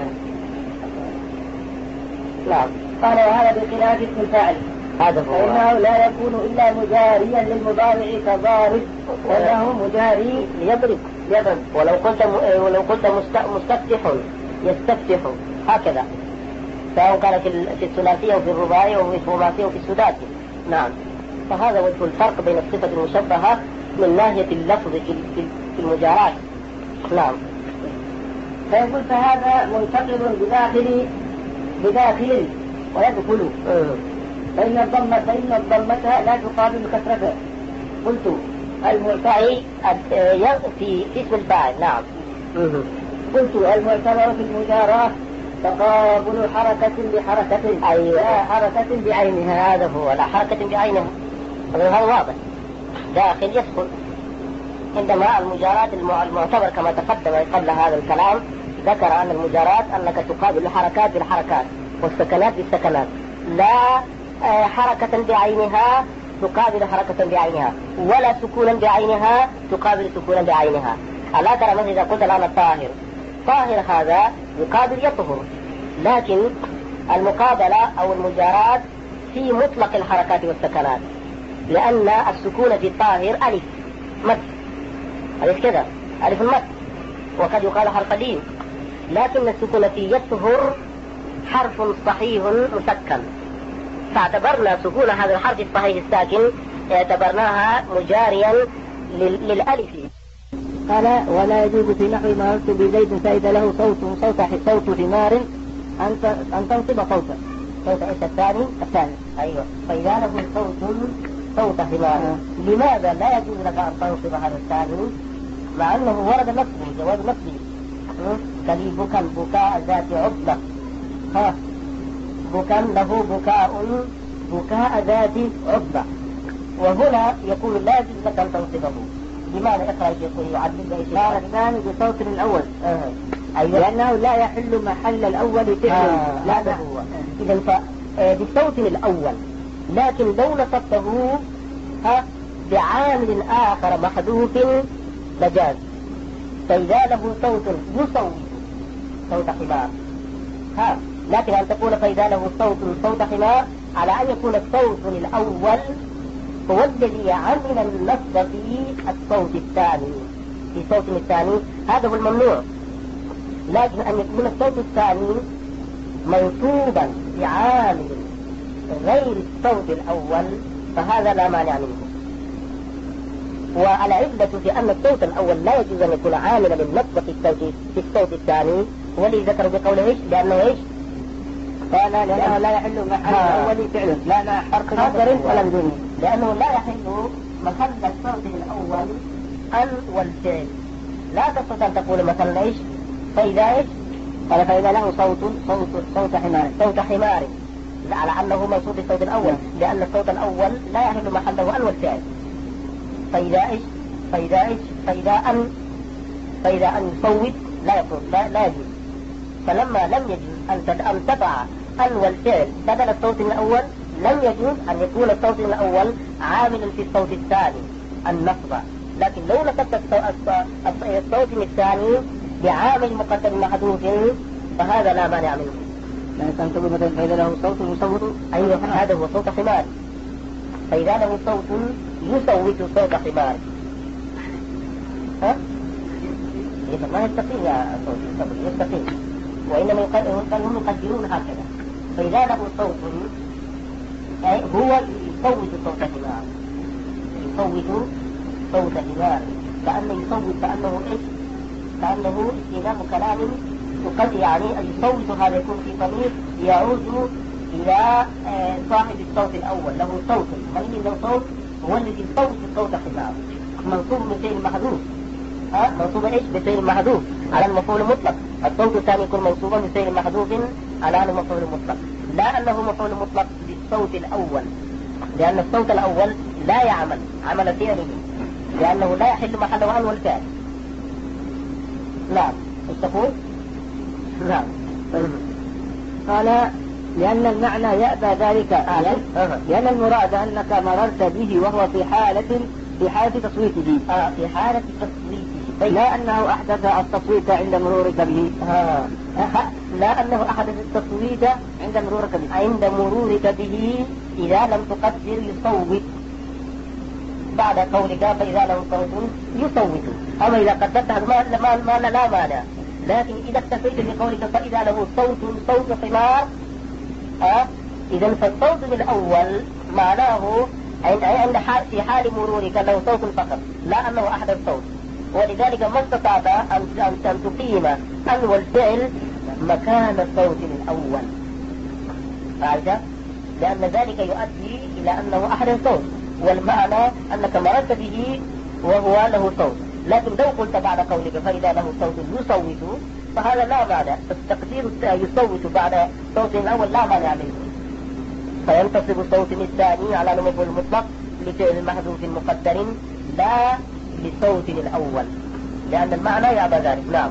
نعم. قال وهذا بخلاف اسم الفاعل. هذا هو. فإنه لا يكون إلا مجاريا للمضارع كضارب، وأنه مجاري يضرب يضرب. ولو قلت م... ولو قلت مست... مستفتح يستفتح هكذا، سواء كان في الثلاثية وفي الرباعية وفي الخماسية وفي السداسي. نعم. فهذا وجه الفرق بين الصفة المشبهة من ناحية اللفظ في المجارات. نعم. فيقول فهذا منتقل بداخل بداخل ويدخل، فإن الضمة فإن الضمة لا تقابل كثرته. قلت المعتبر في اسم الفاعل. نعم. قلت المعتبر في المجاراة تقابل حركة بحركة، أيوة. لا حركة بعينها. هذا هو، لا حركة بعينها، هذا واضح. داخل يدخل. عندما المجاراة المعتبر كما تقدم قبل هذا الكلام ذكر أن المجاراة أنك تقابل الحركات بالحركات والسكنات بالسكنات، لا حركة بعينها تقابل حركة بعينها، ولا سكونا بعينها تقابل سكونا بعينها. ألا ترى مثلا إذا قلت الآن الطاهر، طاهر هذا يقابل يطهر، لكن المقابلة أو المجاراة في مطلق الحركات والسكنات، لأن السكون في الطاهر ألف مد، ألف كذا ألف المد، وقد يقال حرف لين، لكن السكون في يطهر حرف صحيح مسكن، فاعتبرنا سكون هذا الحرف الصحيح الساكن اعتبرناها مجاريا للألف. قال ولا يجوز في نحو ما قلت بزيد فإذا له صوت صوت صوت حمار أن أن تنصب صوتا. صوت ايش الثاني؟ الثاني ايوه. فإذا له صوت صوت حمار، آه. لماذا لا يجوز لك أن تنصب هذا الثاني مع أنه ورد نصبه جواز نصبه؟ كليبك بكاء ذات عضلة، ها بكا له بكاء بكاء ذات عضلة، وهنا يقول لا يجوز لك أن تنصبه. لماذا اقرأ يقول يعدد ايش؟ قال الثاني بصوت الأول، آه. أيوة. لأنه لا يحل محل الأول فعل. آه. لا ده هو. إذا فبصوت الأول، لكن لو نصبته ها بعامل آخر محذوف لجاز. فإذا له صوت يصوت صوت حمار، ها لكن أن تقول فإذا له صوت صوت حمار على أن يكون الصوت الأول هو الذي عمل النصب في الصوت الثاني، في صوت الثاني، هذا هو الممنوع. لكن أن يكون الصوت الثاني منصوبا بعامل غير الصوت الأول فهذا لا مانع منه. والعلة في أن الصوت الأول لا يجوز أن يكون عاملا للنصب في الصوت في الصوت الثاني هو اللي ذكروا بقوله ايش؟ لأنه ايش؟ لأنه, لأنه لا يحل محل الأول فعل، لا لا حرف نظر ولا بدون، لأنه لا يحل محل الصوت الأول أن والفعل. لا تستطيع أن تقول مثلا ايش؟ فإذا ايش؟ قال فإذا له صوت صوت صوت حمار صوت حمار على أنه منصوب الصوت الأول، لأن الصوت الأول لا يحل محله أن والفعل. فإذا ايش؟ فإذا ايش؟ فإذا أن فإذا أن يصوت لا يقول لا, لا يجوز. فلما لم يجوز أن أن تضع أن والفعل بدل الصوت الأول لم يجوز أن يكون الصوت الأول عاملا في الصوت الثاني النصب. لكن لو نصبت الصوت الثاني بعامل مقدم محذوف فهذا لا مانع منه. يعني تنتبه مثلا فإذا له صوت يصوت، أيوة هذا هو صوت حمار. فإذا له صوت يصوت صوت حمار، ها؟ إذا ما يستقيم يا صوت يستقيم، وإنما هم يقدرون هكذا. فإذا له صوت هو يصوت صوت حمار، يصوت صوت حمار، كأنه يصوت كأنه إيش؟ كأنه استئناف كلام وقد يعني يصوت هذا يكون في ضمير يعود إلى صاحب الصوت الأول، له صوت، من له صوت هو الذي يصوت صوت حمار، منصوب بفعل محذوف، ها منصوب ايش؟ بفعل محذوف على المفعول المطلق. الصوت الثاني يكون منصوبا بفعل محذوف على المفعول المطلق، لا أنه مفعول مطلق بالصوت الأول، لأن الصوت الأول لا يعمل عمل فعله، لأنه لا يحل محله أن والفعل. نعم تقول؟ نعم. قال لأن المعنى يأبى ذلك، آه. لأن المراد أنك مررت به وهو في حالة في حالة تصويته، آه في حالة تصويته، لا أنه أحدث التصويت عند مرورك به، آه. لا أنه أحدث التصويت عند مرورك به عند مرورك به إذا لم تقدر يصوت بعد قولك فإذا له صوت يصوت. أما إذا قدرت هذا ما ما لا لا مانع، لكن إذا اكتفيت بقولك فإذا له صوت صوت حمار، أه؟ إذا فالصوت الأول معناه عند عند في حال مرورك له صوت فقط، لا أنه أحدث صوت. ولذلك ما استطعت أن أن تقيم أن والفعل مكان الصوت الأول. فعلت؟ لأن ذلك يؤدي إلى أنه أحد الصوت، والمعنى أنك مررت به وهو له صوت. لكن لو قلت بعد قولك فإذا له صوت يصوت فهذا لا معنى، التقدير يصوت بعد صوت الأول لا معنى عليه، فينتصب الصوت الثاني على المفعول المطلق لفعل محذوف مقدر لا لصوت الأول، لأن المعنى يعبى ذلك. نعم.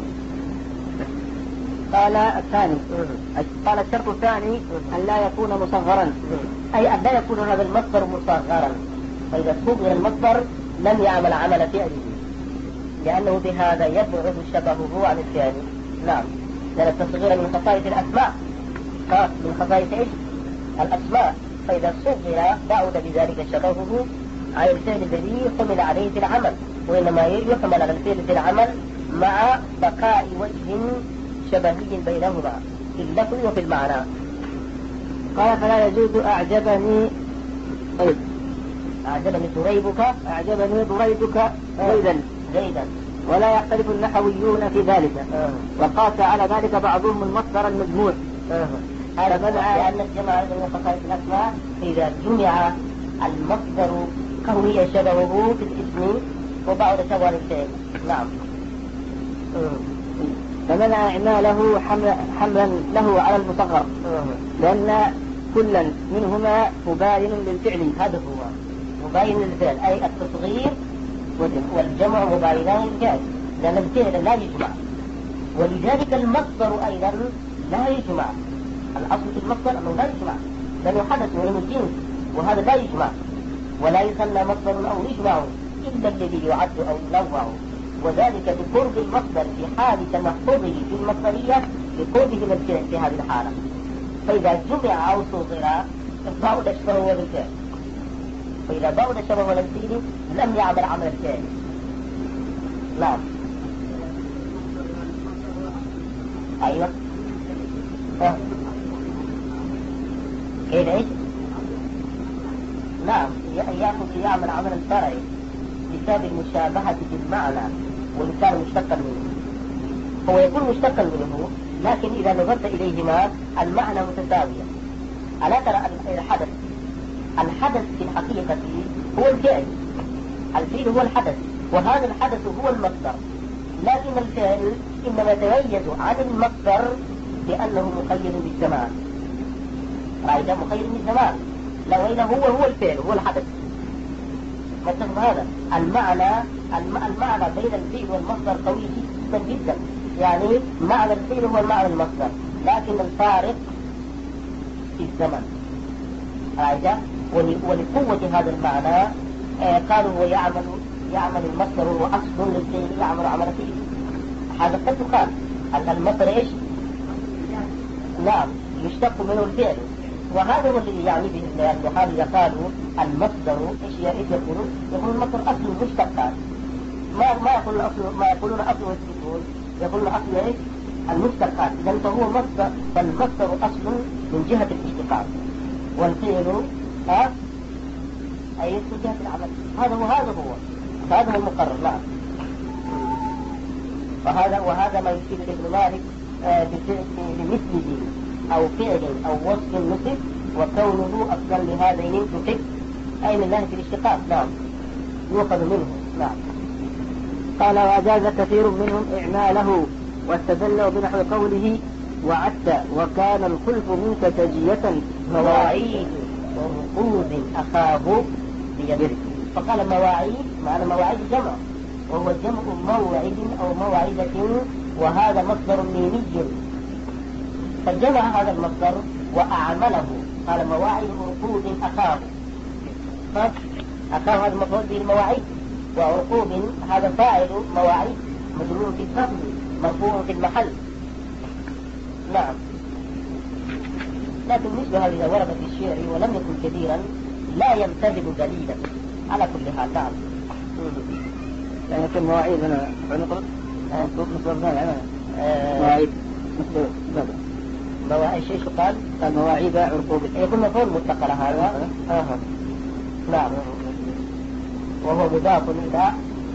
قال الثاني قال الشرط الثاني أن لا يكون مصغرا، أي أن لا يكون هذا المصدر مصغرا، فإذا صغر المصدر لم يعمل عمل فعله، لأنه بهذا يبعد شبهه عن الفعل. نعم، لأن التصغير من خصائص الأسماء، من خصائص إيش؟ الأسماء، فإذا صغر بعد بذلك شبهه عن الفعل الذي حمل عليه في العمل، وإنما يحمل على الفعل في العمل مع بقاء وجه شبهي بينهما في اللفظ وفي المعنى. قال فلا يجوز أعجبني طيب أعجبني ضريبك أعجبني ضريبك زيدا زيدا ولا يختلف النحويون في ذلك. آه. وقاس على ذلك بعضهم المصدر المجموع. آه. هذا لأن الجمع من خصائص الأسماء إذا جمع المصدر قوي شبهه في الاسم وبعد شبه الفعل. نعم. آه. فمنع إعماله حملا, حملا له على المصغر، لأن كلا منهما مباين للفعل. هذا هو مباين للفعل، أي التصغير والجمع مباينان للفعل، لأن الفعل لا يجمع، ولذلك المصدر أيضا لا يجمع. الأصل في المصدر أنه لا يجمع، لأنه حدث من الجنس، وهذا لا يجمع ولا يسمى مصدر أو يجمع إلا الذي يعد أو ينوع، وذلك بقرب المصدر في حال تمحضه في المصدرية بقربه من الفعل في هذه الحالة. فإذا جمع أو صغر بعد شبهه بالفعل، فإذا بعد شبهه بالفعل لم يعمل عمل الفعل. نعم. أيوة. أه. كيف إيش؟ نعم، يأخذ يعمل عمل الفرعي بسبب المشابهة بالمعنى والإنسان مشتقا منه، هو يكون مشتقا منه، لكن إذا نظرت إليهما المعنى متساويا. ألا ترى أن الحدث الحدث في الحقيقة هو الفعل، الفعل هو الحدث، وهذا الحدث هو المصدر، لكن الفعل إنما يتميز عن المصدر بأنه مقيد بالزمان. رأيت مقيد بالزمان، لو إنه هو هو الفعل هو الحدث. فاتفق هذا المعنى المعنى بين الفعل والمصدر قوي جدا جدا، يعني معنى الفعل هو معنى المصدر، لكن الفارق في الزمن. هذا ولقوة هذا المعنى آه قالوا هو يعمل يعمل المصدر هو أصل للفعل يعمل عمل فيه. هذا قد يقال المصدر إيش؟ نعم، يشتق منه الفعل، وهذا هو الذي يعني به الحال يقالوا المصدر ايش يقولون؟ يقولون المصدر اصل مشتقات، ما ما يقولون اصل ما يقولون اصل يقولون يقولون اصل ايش؟ المشتقات. اذا فهو مصدر، فالمصدر اصل من جهه الاشتقاق، والفعل ها اي من جهه العمل. هذا وهذا هو هذا هو المقرر. لا فهذا وهذا ما يشير ابن مالك آه بمثله أو فعل أو وصف نصف وكونه أصلا لهذين تحب أي من ناحية الاشتقاق. نعم، يؤخذ منه. نعم. قال وأجاز كثير منهم إعماله واستدلوا بنحو قوله وعدت وكان الخلف منك تجية مواعيد ورقود أخاه بيده. فقال مواعيد معنى مواعيد جمع، وهو جمع موعد أو موعدة، وهذا مصدر ميمي، فجمع هذا المصدر وأعمله. قال مواعيد ورقود أخاه، أخاه هذا مفعول به المواعيد، وعقوب هذا فاعل مواعيد مجرور في الفضل مرفوع في المحل. نعم. لكن مثل هذا إذا ورد في الشعر ولم يكن كثيرا لا يمتثل دليلا على كل حال. نعم. يعني يكون مواعيد هنا نقرأ مصدر ثاني مواعيد مصدر مواعيد شيء قال المواعيد عقوب يكون مفعول مطلق على هذا. آه. نعم، وهو مضاف إلى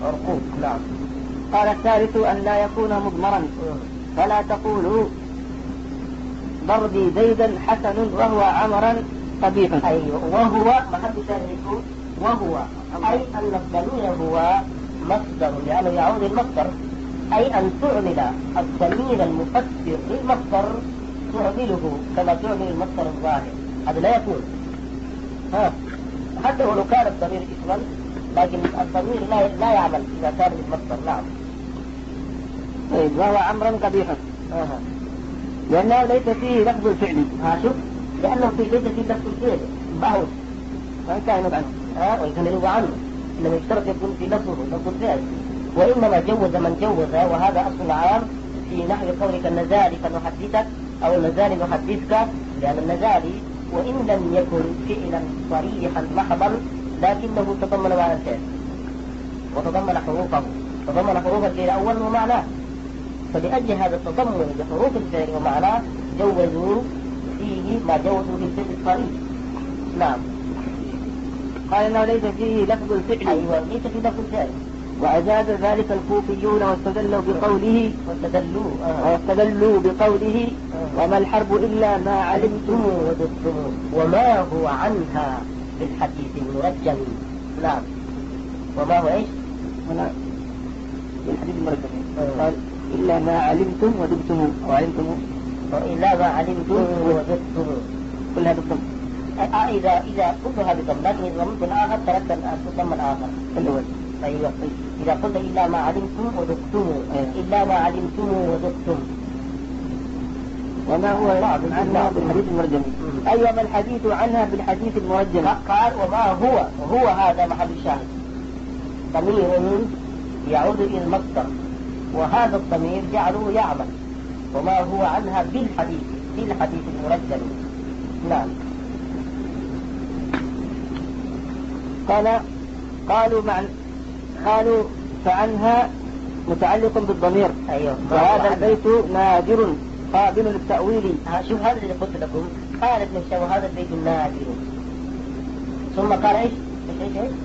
عرقوب. نعم. قال الثالث أن لا يكون مضمرا، فلا تقولوا ضربي زيدا حسن وهو عمرا قبيحا. أيوه، وهو محل شاهده وهو، أي أن الضمير هو مصدر لأنه يعود المصدر، أي أن تعمل الضمير المفسر للمصدر تعمله كما تعمل المصدر الظاهر، هذا لا يكون. ها حتى ولو كان الضمير اسما لكن الضمير لا لا يعمل إذا كان للمصدر. نعم. طيب وهو عمرا قبيحا آه. لأنه ليس فيه لفظ الفعل. ها شوف، لأنه في ليس فيه لفظ الفعل بعض وإن كان ينوب عنه ها وإن كان ينوب عنه إنما يشترط يكون في لفظه لفظ الفعل، وإنما جوز من جوز، وهذا أصل عام في نحو قولك النزالي فنحدثك أو النزالي نحدثك، لأن النزالي وإن لم يكن فعلا صريحا محضا لكنه تضمن معنى الفعل وتضمن حروفه، تضمن حروف الفعل أول ومعناه، فلأجل هذا التضمن لحروف الفعل ومعناه جوزوا فيه ما جوزوا في الفعل الصريح. نعم. قال إنه ليس فيه لفظ الفعل. أيوة، ليس فيه لفظ الفعل. وأجاز ذلك الكوفيون واستدلوا بقوله واستدلوا آه. واستدلوا بقوله آه. وما الحرب إلا ما علمتم وجدتم وما هو عنها في الحديث المرجم. نعم. وما هو إيش؟ هنا في الحديث المرجم آه. قال إلا ما علمتم ودبتم وعلمتم إلا ما علمتم ودبتم كل هذا الضم. إذا إذا قلت هذا الضم لكن إذا ضمت الآخر تركت الضم الآخر الأول. أيوة. إذا قلت إلا ما علمتم ودقتم إلا ما علمتم ودقتم وما هو عنها بالحديث المرجم. أيوة ما الحديث عنها بالحديث المرجم. قال وما هو هو هذا محل الشاهد ضمير يعود إلى المصدر، وهذا الضمير جعله يعمل، وما هو عنها بالحديث بالحديث المرجم. نعم. قال قالوا مع قالوا فعنها متعلق بالضمير. أيوة. وهذا البيت نادر قابل للتأويل. شوف هذا اللي قلت لكم، قال ابن الشام هذا البيت نادر، ثم قال ايش؟ ايش ايش؟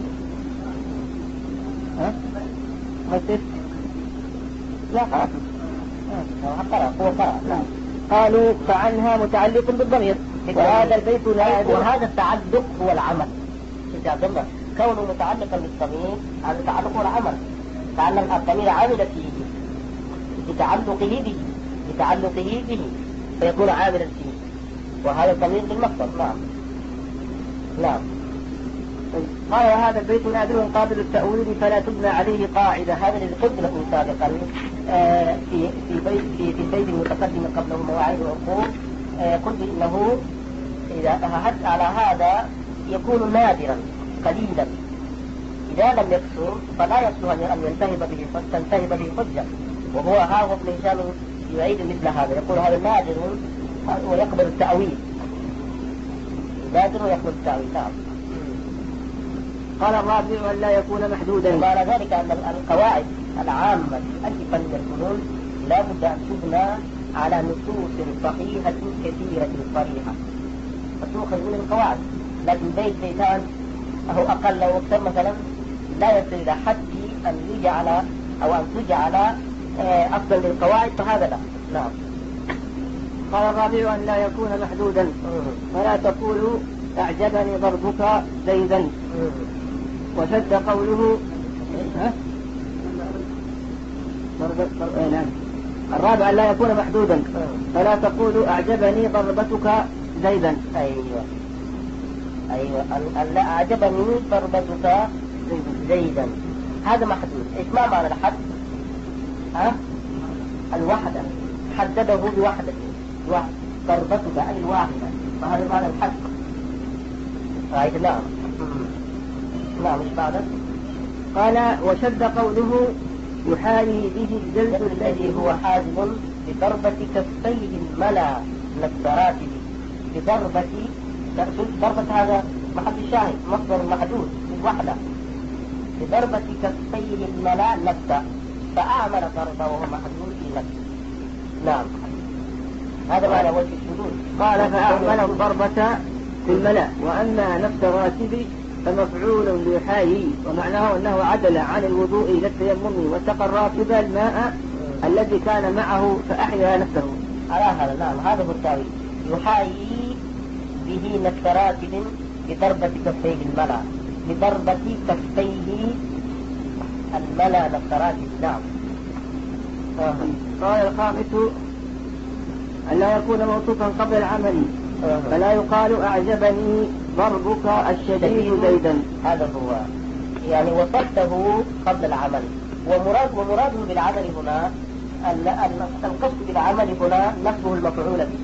ها؟ مسجد؟ لا قرأت. ها قرأ هو قرأ. نعم. قالوا فعنها متعلق بالضمير وهذا البيت نادر، وهذا التعلق هو العمل. شوف يا عبد الله، كونه متعلقا بالضمير هذا التعلق هو العمل، تعلم الضمير عامل فيه بتعلقه به بتعلقه به فيكون عاملا فيه، وهذا الضمير بالمصدر. نعم. نعم. قال وهذا البيت نادر قابل التأويل فلا تبنى عليه قاعدة. هذا الذي قلت لكم سابقا آه في في بيت في, في البيت المتقدم قبله مواعيد العقول، آه قلت انه اذا اخذت على هذا يكون نادرا قليلا، اذا لم يكثر فلا يصلح ان ينتهب به تنتهب به حجه، وهو ها هو ابن هشام يعيد مثل هذا، يقول هذا نادر ويقبل التأويل، نادر ويقبل التأويل. نعم. قال الرابع أن لا يكون محدودا. ومعنى ذلك أن القواعد العامة في أي فن من الفنون لا بد أن تبنى على نصوص صحيحة كثيرة صريحة فتؤخذ من القواعد، لكن بيت بيتان أو أقل أو أكثر مثلا لا يصل إلى حد أن يجعل أو أن تجعل أفضل للقواعد، فهذا لا. نعم. قال الرابع أن لا يكون محدودا فلا تقولوا أعجبني ضربك زيدا. وشد قوله ها؟ نعم. الرابع لا يكون محدودا فلا تقولوا أعجبني ضربتك زيدا. أيوة أيوة أن لا أعجبني ضربتك زيدا هذا محدود. إيش ما معنى الحد؟ ها؟ الوحدة، حدده بوحدة واحد، ضربتك أي الواحدة، فهذا معنى الحد. رأيت؟ نعم. نعم. مش بعد؟ قال وشد قوله يحالي به الجلد الذي هو حازم بضربة كفيه الملا نكسراته، بضربة ضربة هذا محل الشاهد مصدر محدود بالوحدة، بضربة كفيه الملا نكسر فأعمل ضربة وهو محدود في نفسه. نعم. هذا معنى وجه الشذوذ. قال فأعمل الضربة في الملا، وأما نفس الراتب فمفعول ليحايي، ومعناه أنه عدل عن الوضوء إلى التيمم وسقى الراكب الماء الذي كان معه فأحيا نفسه. على هذا نعم، هذا هو التأويل. يحايي به نفس راكب بضربة كفيه الملا، بضربة كفيه الملا نفس راكب. نعم. آه. قال الخامس أن لا يكون موصوفا قبل العمل، آه. فلا يقال أعجبني ضربك الشديد زيدا. هذا هو، يعني وصفته قبل العمل. ومراد ومراده بالعمل هنا، القصد بالعمل هنا نصبه المفعول به،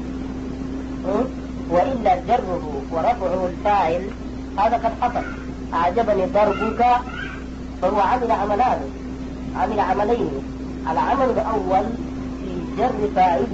وإلا جره ورفعه الفاعل هذا قد حصل. أعجبني ضربك، فهو عمل عملان، عمل عملين. العمل الأول في جر فاعله،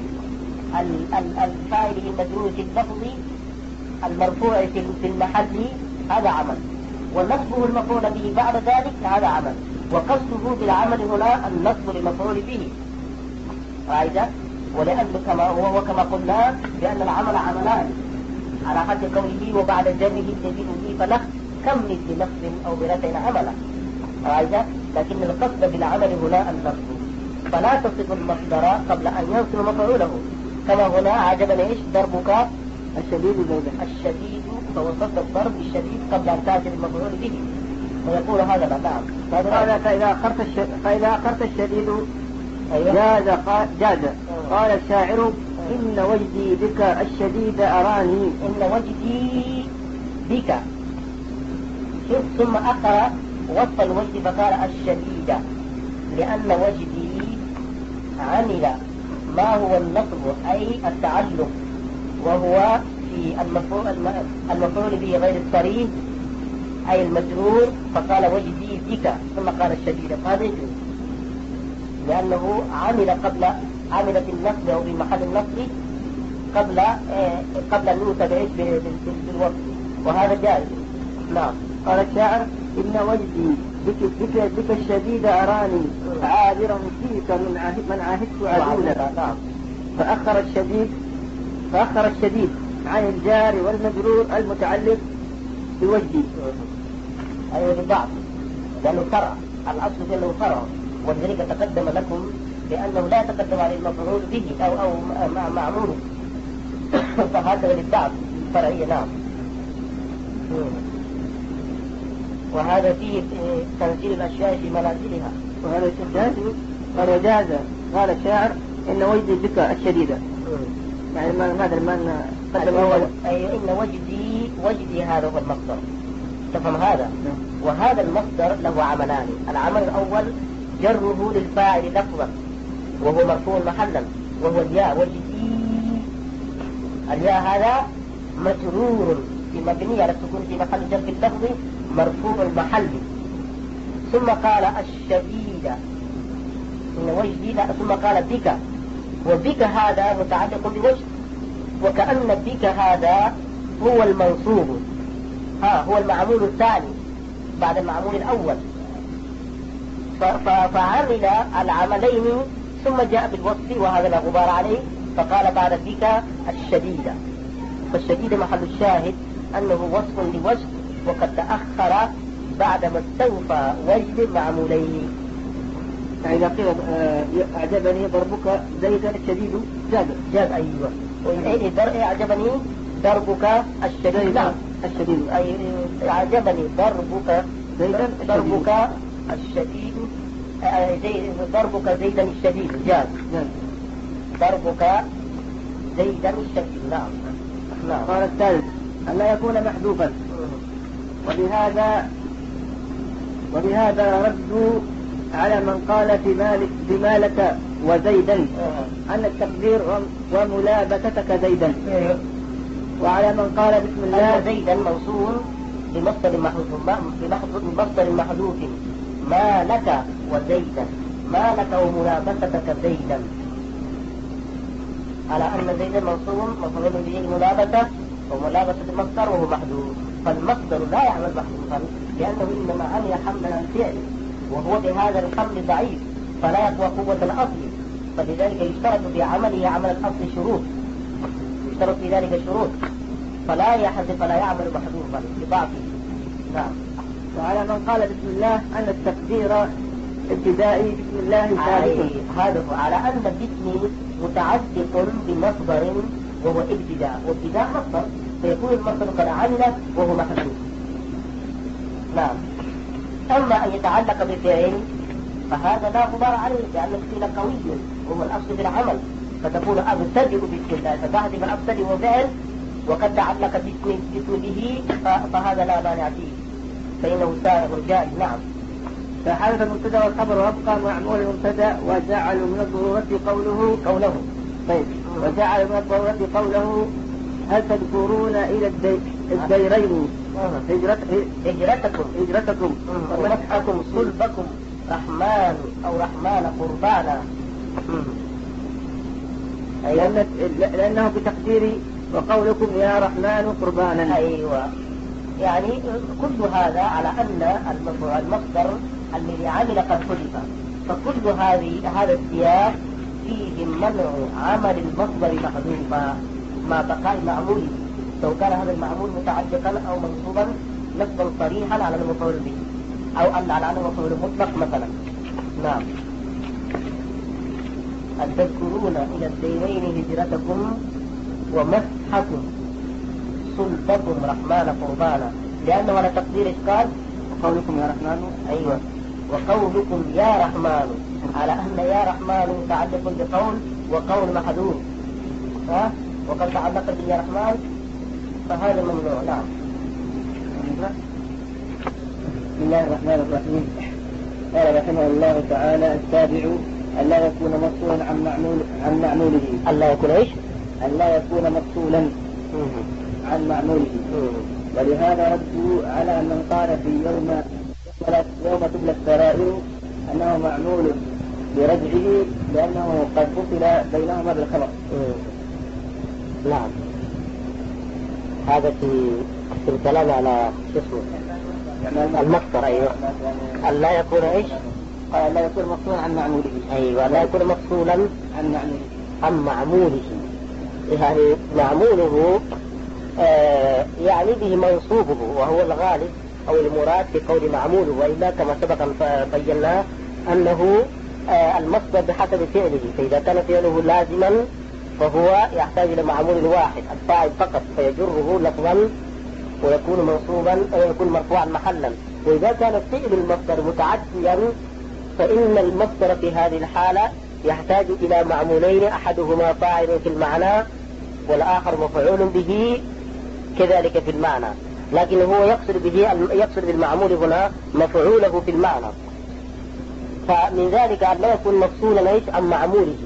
الفاعل المجرور في اللفظ المرفوع في المحل، هذا عمل، ونصبه المفعول به بعد ذلك هذا عمل. وقصده بالعمل هنا النصب للمفعول به، قاعدة. ولأن كما وهو كما قلنا بأن العمل عملان على حد قوله وبعد جره يزيد به فله كم مثل نصب أو برفع عملا، قاعدة. لكن القصد بالعمل هنا النصب، فلا تصف المصدر قبل أن ينصب مفعوله، كما هنا عجبني ايش ضربك الشديد زيدا، الشديد، فوصفت الضرب الشديد قبل أن تأتي المفعول به، ويقول هذا لا. نعم. قال فإذا أخرت الشديد فإذا أخرت الشديد جاز. قال جاز. قال الشاعر إن وجدي بك الشديد أراني. إن وجدي بك، ثم أخر وصف الوجد فقال الشديد، لأن وجدي عمل ما هو النصب أي التعلق، وهو في المفعول المفعول به غير الصريح أي المجرور، فقال وجدي بك ثم قال الشديد، فهذا يجوز لأنه عمل قبل عمل في النصب أو في محل النصب قبل آه قبل أن يوصف بالوصف، وهذا جائز. نعم. قال الشاعر إن وجدي بك بك بك الشديد أراني عابرا فيك من عاهد من عاهدت عدولا. نعم. فأخر الشديد فأخر الشديد عن الجار والمجرور المتعلق بوجدي، أيوة بالضبط، لأنه فرع، الأصل في أنه فرع، ولذلك تقدم لكم بأنه لا يتقدم على المفعول به أو أو معمول، فهذا للضعف الفرعية. نعم. وهذا فيه تنزيل الأشياء في منازلها، وهذا جاز. قال وجاز. قال الشاعر إن وجدي بك الشديدة، يعني ماذا ما قدم أول؟ أي إن وجدي وجدي هذا هو المصدر، تفهم هذا؟ وهذا المصدر له عملان. العمل الأول جره للفاعل لفظا وهو مرفوع محلا، وهو الياء. وجدي الياء هذا مجرور في مبني على السكون في محل جر اللفظ مرفوع المحل. ثم قال الشديد إن وجدي، ثم قال بك، وبك هذا متعلق بوجه، وكأن بك هذا هو المنصوب، ها هو المعمول الثاني بعد المعمول الأول، فعمل العملين ثم جاء بالوصف وهذا لا غبار عليه، فقال بعد بك الشديد. فالشديد محل الشاهد أنه وصف لوجه وقد تأخر بعدما استوفى وجه معمولين. فإذا قيل أعجبني ضربك زيدا الشديد جاز. جاز أيوة. وإذا أعجبني ضربك الشديد، نعم الشديد، أي أعجبني ضربك زيدا ضربك الشديد، ضربك زيدا الشديد جاز. ضربك زيدا الشديد. نعم. نعم. قال الثالث أن لا يكون محذوفا، وبهذا وبهذا ردوا على من قال في مالك في مالك وزيدا أن التقدير وملابستك زيدا، وعلى من قال بسم الله زيدا موصول بمصدر محذوف بمصدر محذوف ما لك وزيدا، ما لك وملابستك زيدا، على أن زيدا موصول مفعول به الملابسة وملابسة المصدر وهو محذوف، فالمصدر لا يعمل محذوفا لأنه إنما عمل حملا الفعل، وهو بهذا الحمل ضعيف فلا يقوى قوة الأصل، فلذلك يشترط في عمله عمل الأصل شروط، يشترط في ذلك شروط، فلا يحذف فلا يعمل محذوفا لضعفه. نعم. وعلى من قال بسم الله أن التقدير ابتدائي بسم الله ثابت. هذا هو على أن الاسم متعلق بمصدر وهو ابتداء، وابتداء مصدر فيكون المصدر قد عمل وهو محذوف. نعم. أما أن يتعلق بفعل فهذا لا غبار عليه، لأن الفعل قوي وهو الأصل في العمل، فتكون أبتدئ بسم الله، فتحذف الأبتدئ فعل وقد تعلق باسم به فهذا لا مانع فيه، فإنه سائغ جائز. نعم. فحذف المبتدا والخبر وابقى معمول المبتدا وجعل من الضرورة قوله قوله طيب وجعل من الضرورة قوله هل تذكرون إلى الديرين هجرتكم هجرتكم ومسحكم صلبكم رحمن أو رحمن قربانا، لأن لأنه بتقدير وقولكم يا رحمن قربانا. أيوة، يعني كل هذا على أن المصدر الذي عمل قد حذف، فكل هذه هذا السياق فيه منع عمل المصدر محذوفا مع بقاء معموله، سواء كان هذا المعمول متعلقا أو منصوبا نصبا صريحا على المفعول به أو أن على أنه مفعول مطلق مثلا. نعم. أن تذكرون إلى الدينين هجرتكم ومسحكم صلبكم رحمن قربانا، لأنه على تقدير إشكال وقولكم يا رحمن. أيوة، وقولكم يا رحمن على أن يا رحمن متعلق بقول وقول محذوف، ها وقد تعلق به يا رحمن فهذا ممنوع. نعم. بسم الله الرحمن الرحيم. قال رحمه الله تعالى التابع أن لا يكون مفصولا عن معمول عن معموله. أن لا يكون إيش؟ أن لا يكون مفصولا عن معموله. ولهذا ردوا على من قال في يوم يوم تبلى السرائر أنه معمول برجعه لأنه قد فصل بينهما بالخبر. نعم. هذا في في الكلام على اسمه المصدر. أيوة. أن لا يكون إيش؟ قال لا يكون مفصولا عن معموله. أيوة، لا يكون مفصولا عن معموله عن معموله، يعني معموله آه يعني به منصوبه وهو الغالب أو المراد في قول معموله، وإلا كما سبق بيناه أنه آه المصدر بحسب فعله، فإذا كان فعله لازما فهو يحتاج إلى معمول واحد الفاعل فقط فيجره لفظا ويكون منصوبا أو يكون مرفوعا محلا، وإذا كان فعل المصدر متعديا فإن المصدر في هذه الحالة يحتاج إلى معمولين، أحدهما فاعل في المعنى والآخر مفعول به كذلك في المعنى، لكن هو يقصد به يقصد بالمعمول هنا مفعوله في المعنى. فمن ذلك أن لا يكون مفصولا ايش عن معموله.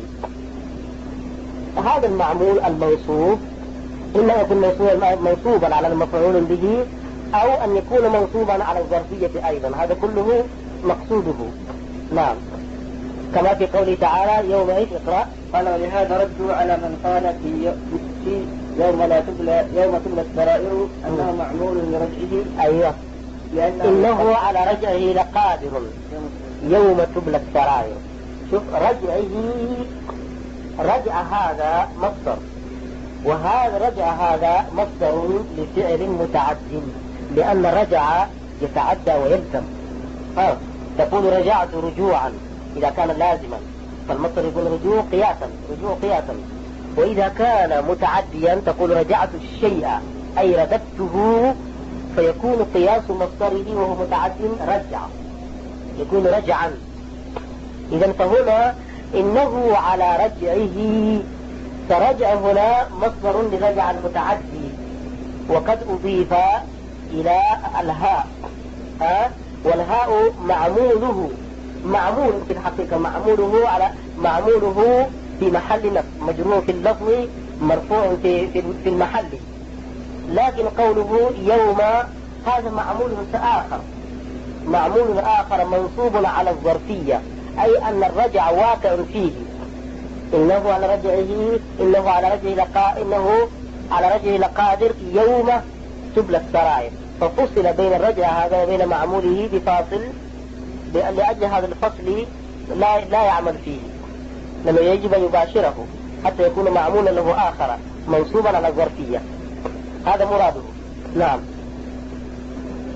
هذا المعمول الموصوف إما يكون منصوبا على المفعول به أو أن يكون منصوبا على الظرفية أيضا، هذا كله مقصوده. نعم. كما في قوله تعالى يوم ايش اقرأ. قال ولهذا ردوا على من قال في يوم لا تبلى يوم تبلى السرائر أنه معمول لرجعه. أيوة، إنه على رجعه لقادر يوم تبلى السرائر. شوف رجعه، رجع هذا مصدر، وهذا رجع هذا مصدر لفعل متعد، لأن رجع يتعدى ويلزم. ها تقول رجعت رجوعا إذا كان لازما فالمصدر يكون رجوع قياسا رجوع قياسا، وإذا كان متعديا تقول رجعت الشيء أي رددته، فيكون قياس مصدره وهو متعد رجع يكون رجعا. إذا فهنا إنه على رجعه، فرجع هنا مصدر لرجع المتعدي، وقد أضيف إلى الهاء، ها والهاء معموله معمول في الحقيقة معموله على معموله في محل نصب، مجرور في اللفظ مرفوع في في, في المحل، لكن قوله يوم هذا معمول آخر معمول آخر منصوب على الظرفية، أي أن الرجع واقع فيه. إنه على رجعه إنه على رجعه لقا إنه على رجعه لقادر يوم تبلى السرائر، ففصل بين الرجع هذا وبين معموله بفاصل، لأجل هذا الفصل لا لا يعمل فيه، لأنه يجب أن يباشره حتى يكون معمولا له آخر منصوبا على الظرفية. هذا مراده. نعم.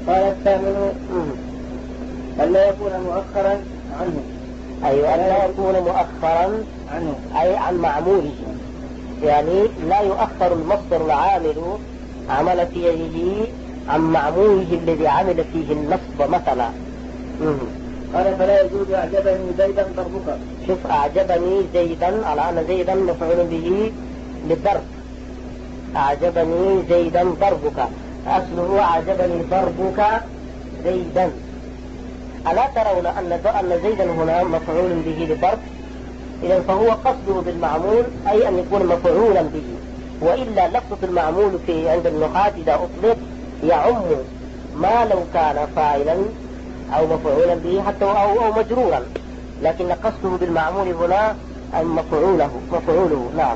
قال الثامن ألا يكون مؤخرا عنه. أيوة ألا يكون مؤخرا عنه أي عن معموله، يعني لا يؤخر المصدر العامل عمل فيه عن معموله الذي عمل فيه النصب مثلا. قال فلا يجوز أعجبني زيدا ضربك. شوف أعجبني زيدا على أن زيدا مفعول به للضرب. أعجبني زيدا ضربك، أصله أعجبني ضربك زيدا. ألا ترون أن أن زيدا هنا مفعول به للضرب؟ إذا فهو قصده بالمعمول أي أن يكون مفعولا به، وإلا لفظة المعمول في عند النحاة إذا أطلق يعم ما لو كان فاعلا أو مفعولا به حتى أو, أو مجرورا، لكن قصده بالمعمول هنا أي مفعوله مفعوله. نعم.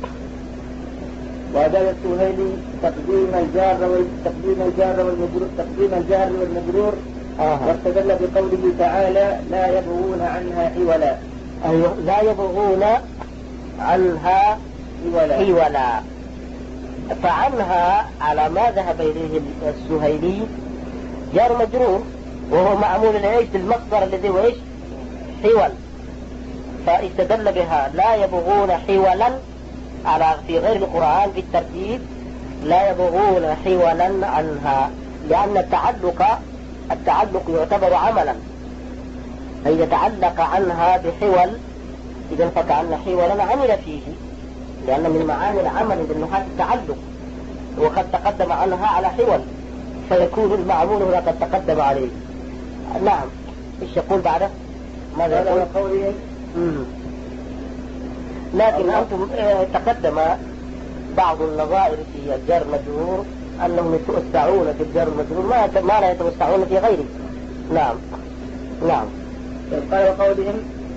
وأجاب السهيلي تقديم الجار تقديم الجار والمجرور تقديم الجار والمجرور آه. واستدل بقوله تعالى لا يبغون عنها حولا. أيوه لا يبغون عنها حولا. حولا. فعنها على ما ذهب إليه السهيلي جار مجرور وهو معمول العيش بالمصدر الذي هو ايش؟ حول. فاستدل بها لا يبغون حولا على في غير القرآن في الترتيب لا يبغون حولا عنها، لأن التعلق التعلق يعتبر عملا، فإذا تعلق عنها بحول إذا فكأن حولا عمل فيه، لأن من معاني العمل بالنحاة التعلق، وقد تقدم عنها على حول فيكون المعمول هنا قد تقدم عليه. نعم. ايش يقول بعده؟ ماذا يقول؟ قوله لكن أنتم اه تقدم بعض النظائر في الجار المجرور أنهم يتوسعون في الجار المجرور ما ما لا يتوسعون في غيره. نعم. نعم. قال وقولهم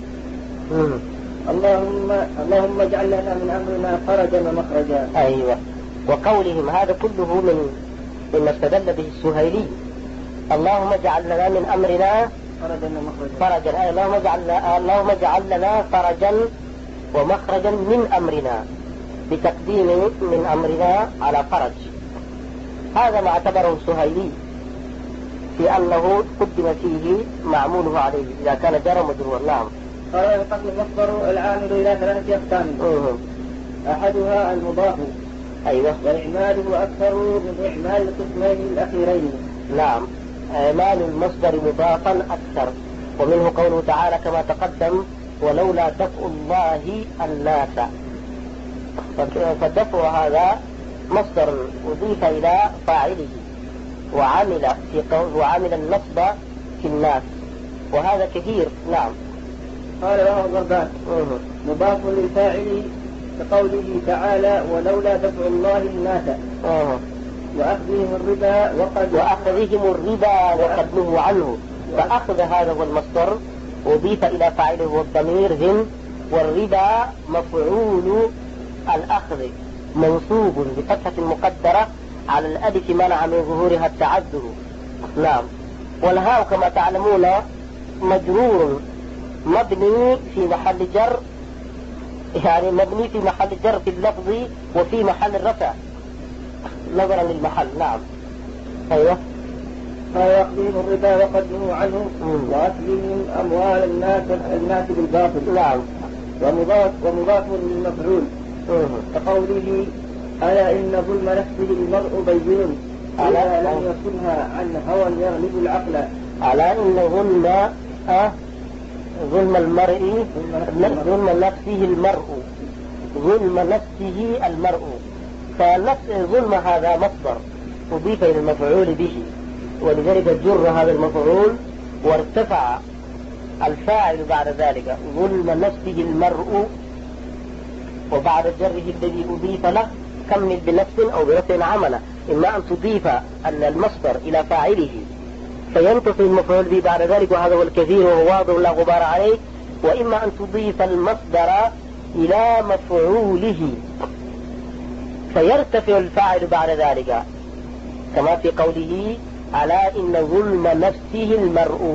اللهم اللهم اجعل لنا من أمرنا فرجا ومخرجا. أيوة. وقولهم هذا كله من مما استدل به السهيلي اللهم اجعل لنا من أمرنا فرجا ومخرجا. فرجا. اللهم اجعل اللهم اجعل لنا فرجا ومخرجا من أمرنا، بتقديم من أمرنا على فرج. هذا ما اعتبره السهيلي في أنه قدم فيه معموله عليه إذا كان جار مجرور. نعم. قال ينقسم المصدر العامل إلى ثلاثة أقسام. أحدها المضاف. أيوة. وإعماله أكثر من إعمال القسمين الأخيرين. نعم. إعمال المصدر مضافا أكثر، ومنه قوله تعالى كما تقدم ولولا دفع الله الناس. فالدفع هذا مصدر أضيف إلى فاعله وعمل في قول وعمل النصب في الناس، وهذا كثير. نعم. قال وهو ضربان مضاف للفاعل كقوله تعالى ولولا دفع الله الناس أوه. وأخذهم الربا وقد وأخذهم الربا وقد نهوا عنه. فأخذ هذا هو المصدر أضيف إلى فاعله والضمير هم، والربا مفعول الأخذ منصوب بفتحة مقدرة على الألف منع من ظهورها التعذر. نعم. والهاء كما تعلمون مجرور مبني في محل جر، يعني مبني في محل جر في اللفظ وفي محل الرفع نظرا للمحل. نعم. أيوة. فيأخذهم الربا وقد نهوا عنه وأكلهم أموال الناس الناس بالباطل. نعم. ومضاف ومضاف للمفعول كقوله ألا إن ظلم نفسه المرء بين ألا لم يكنها عن هوى يغلب العقل. ألا إن ظلم أه ظلم المرء ظلم نفسه المرء ظلم نفسه المرء. فنفس ظلم هذا مصدر أضيف إلى المفعول به، ولذلك جر هذا المفعول وارتفع الفاعل بعد ذلك ظلم نفسه المرء، وبعد جره الذي أضيف له كمل بنفس أو برفع عمله. إما أن تضيف أن المصدر إلى فاعله فينتصر المفعول به بعد ذلك، وهذا هو الكثير وهو واضح لا غبار عليه، وإما أن تضيف المصدر إلى مفعوله فيرتفع الفاعل بعد ذلك، كما في قوله ألا إن ظلم نفسه المرء.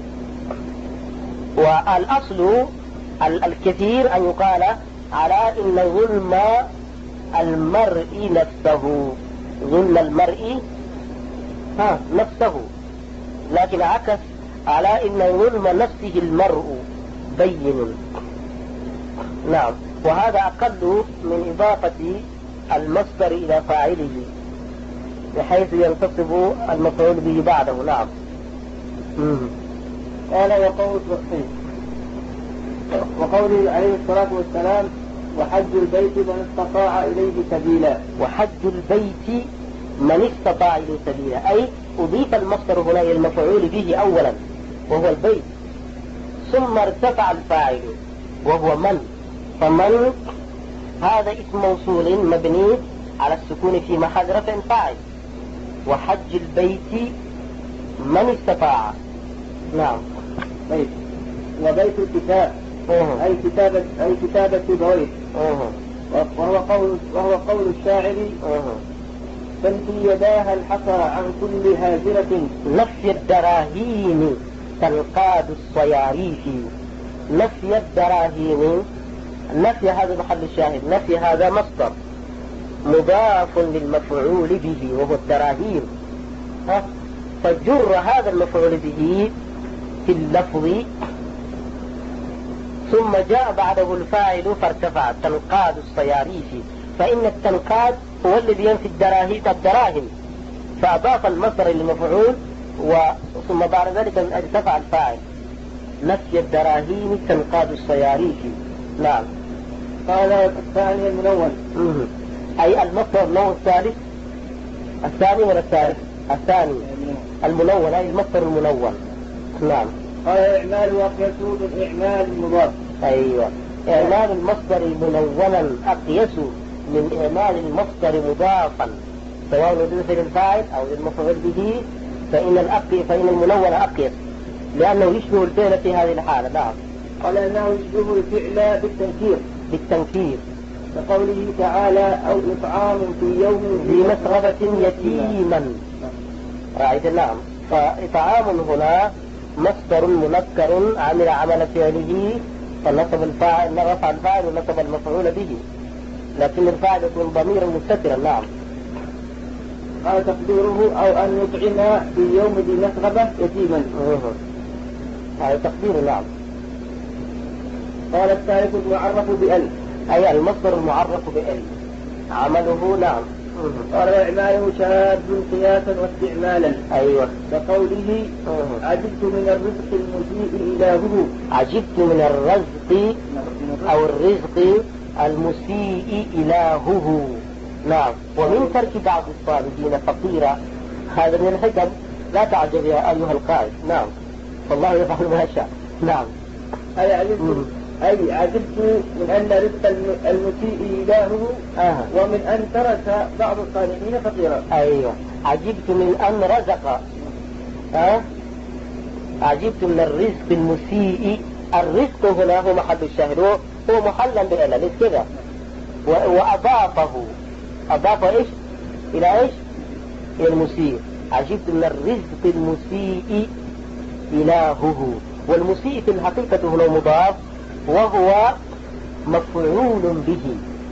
والأصل الكثير أن يقال على إن ظلم المرء نفسه ظلم المرء ها نفسه، لكن عكس على إن ظلم نفسه المرء بين. نعم، وهذا أقل من إضافة المصدر إلى فاعله بحيث ينتصب المفعول به بعده. نعم. قال وقول وقوله عليه الصلاة والسلام وحج البيت من استطاع إليه سبيلا. وحج البيت من استطاع إليه سبيلا، أي أضيف المصدر هنا إلى المفعول به أولا وهو البيت، ثم ارتفع الفاعل وهو من، فمن هذا اسم موصول مبني على السكون في محل رفع فاعل، وحج البيت من استطاع. نعم. بيت وبيت الكتاب أوه. أي كتابة أي كتابة بويت، وهو قول وهو قول الشاعر تنفي يداها الحصى عن كل هاجرة نفي الدراهين تنقاد الصياريف. نفي الدراهين، نفي هذا محل الشاهد، نفي هذا مصدر مضاف للمفعول به وهو الدراهين، فجر هذا المفعول به في اللفظ ثم جاء بعده الفاعل فارتفع تنقاد الصياريف، فإن التنقاد هو الذي ينفي الدراهم الدراهم فأضاف المصدر للمفعول ثم بعد ذلك ارتفع الفاعل. نفي الدراهم تنقاد الصياريف. نعم. قال الثاني المنون أي المصدر النوع الثالث الثاني ولا الثالث الثاني المنون أي المصدر المنون. نعم. قال إعمال وأقيس من إعمال المضاف. أيوة، إعمال المصدر منونا أقيس من إعمال المصدر مضافا سواء للفعل الفاعل أو للمفعول به، فإن الأقي فإن المنون أقيس لأنه يشبه الفعل في هذه الحالة. نعم. قال أنه يشبه الفعل بالتنكير بالتنكير كقوله تعالى أو إطعام في يوم ذي مسغبة يتيما. رأيت. نعم. فإطعام هنا مصدر منكر عمل عمل فعله فنصب الفاعل رفع الفاعل ونصب المفعول به، لكن الفاعل يكون ضميرا مستترا. نعم. قال تقديره أو أن يطعم في يوم ذي مسغبة يتيما. هذا تقدير. نعم. قال الثالث المعرف بأل أي المصدر المعرف بأل عمله. نعم. قال وإعماله شاذ قياسا واستعمالا. أيوة. كقوله عجبت من الرزق المسيء إلهه. عجبت من الرزق أو الرزق المسيء إلهه. نعم. ومن ترك بعض الصالحين فقيرا، هذا من الحكم، لا تعجب يا أيها القائد. نعم. فالله يفعل ما يشاء. نعم. أي عجبت أي عجبت من أن رزق المسيء إلهه آه. ومن أن ترك بعض الصالحين فقيرا. أيوة. عجبت من أن رزق آه؟ عجبت من الرزق المسيء. الرزق هنا هو محل الشاهد، هو محلا بأل كذا، وأضافه أضاف إيش إلى إيش إلى المسيء. عجبت من الرزق المسيء إلهه، والمسيء في الحقيقة هنا مضاف وهو مفعول به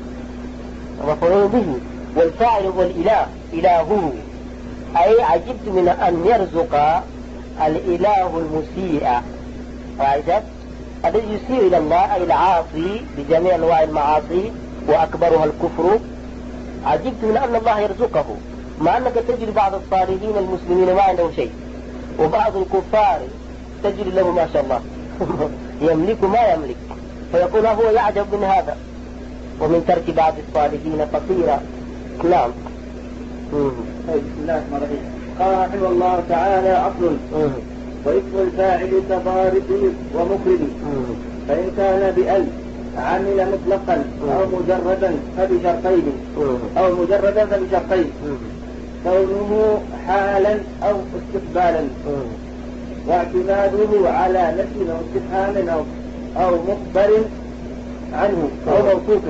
مفعول به والفاعل هو الإله إلهه. أي عجبت من أن يرزق الإله المسيء، رأيت الذي يسيء إلى الله أي العاصي بجميع أنواع المعاصي وأكبرها الكفر. عجبت من أن الله يرزقه، مع أنك تجد بعض الصالحين المسلمين ما عندهم شيء، وبعض الكفار تجد له ما شاء الله يملك ما يملك، فيقول هو يعجب من هذا. ومن ترك بعض الصالحين فقيرا. نعم. بسم الله الرحمن الرحيم. قال رحمه الله تعالى أصل واسم الفاعل كضارب ومكرم، فإن كان بأل عمل مطلقا أو مجردا فبشرطين أو مجردا فبشرطين كونه حالا أو استقبالا، واعتماده على نفي أو استفهام أو أو مخبر عنه أو موصوف،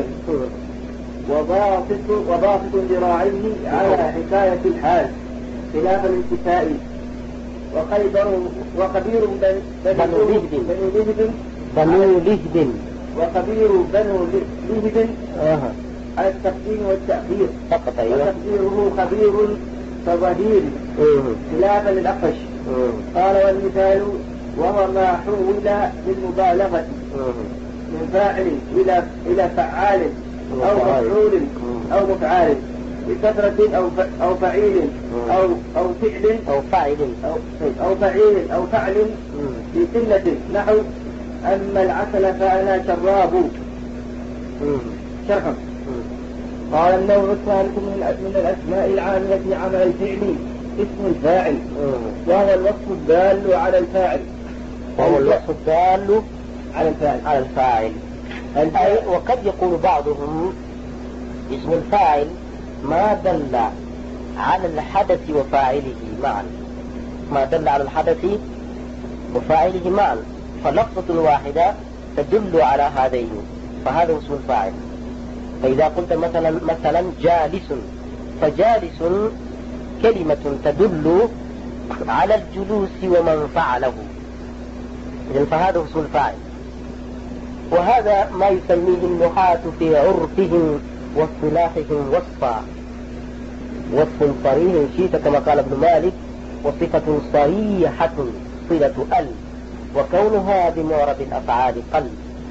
وضابط وضابط ذراعيه على حكاية الحال خلاف الانتفاء. وخيبر وخبير بنو لهب بنو لهب وخبير بنو لهب على التقديم والتأخير، فقط. أيوة. وتقديره خبير كظهير خلافا للأخفش. قال والمثال وهو ما حول بالمبالغة من فاعل إلى إلى فعال أو مفعول أو مفعال بكثرة أو أو فعيل أو أو فعل أو فاعل أو أو فعيل أو فعل في قلة، نحو أما العسل فأنا شراب شرحا. قال النوع الثالث من الأسماء العاملة عمل الفعل اسم الفاعل، وهو الوصف الدال على الفاعل. وهو الوصف الدال على الفاعل على الفاعل. أي وقد يقول بعضهم اسم الفاعل ما دل على الحدث وفاعله معا، ما دل على الحدث وفاعله معا، فلفظة واحدة تدل على هذين، فهذا اسم الفاعل. فإذا قلت مثلا مثلا جالس، فجالس كلمة تدل على الجلوس ومن فعله، إذن فهذا اسم الفاعل. وهذا ما يسميه النحاة في عرفهم واصطلاحهم وصفا، وصف صريح شيت كما قال ابن مالك، وصفة صريحة صلة ال، وكونها بمعرب الأفعال قل.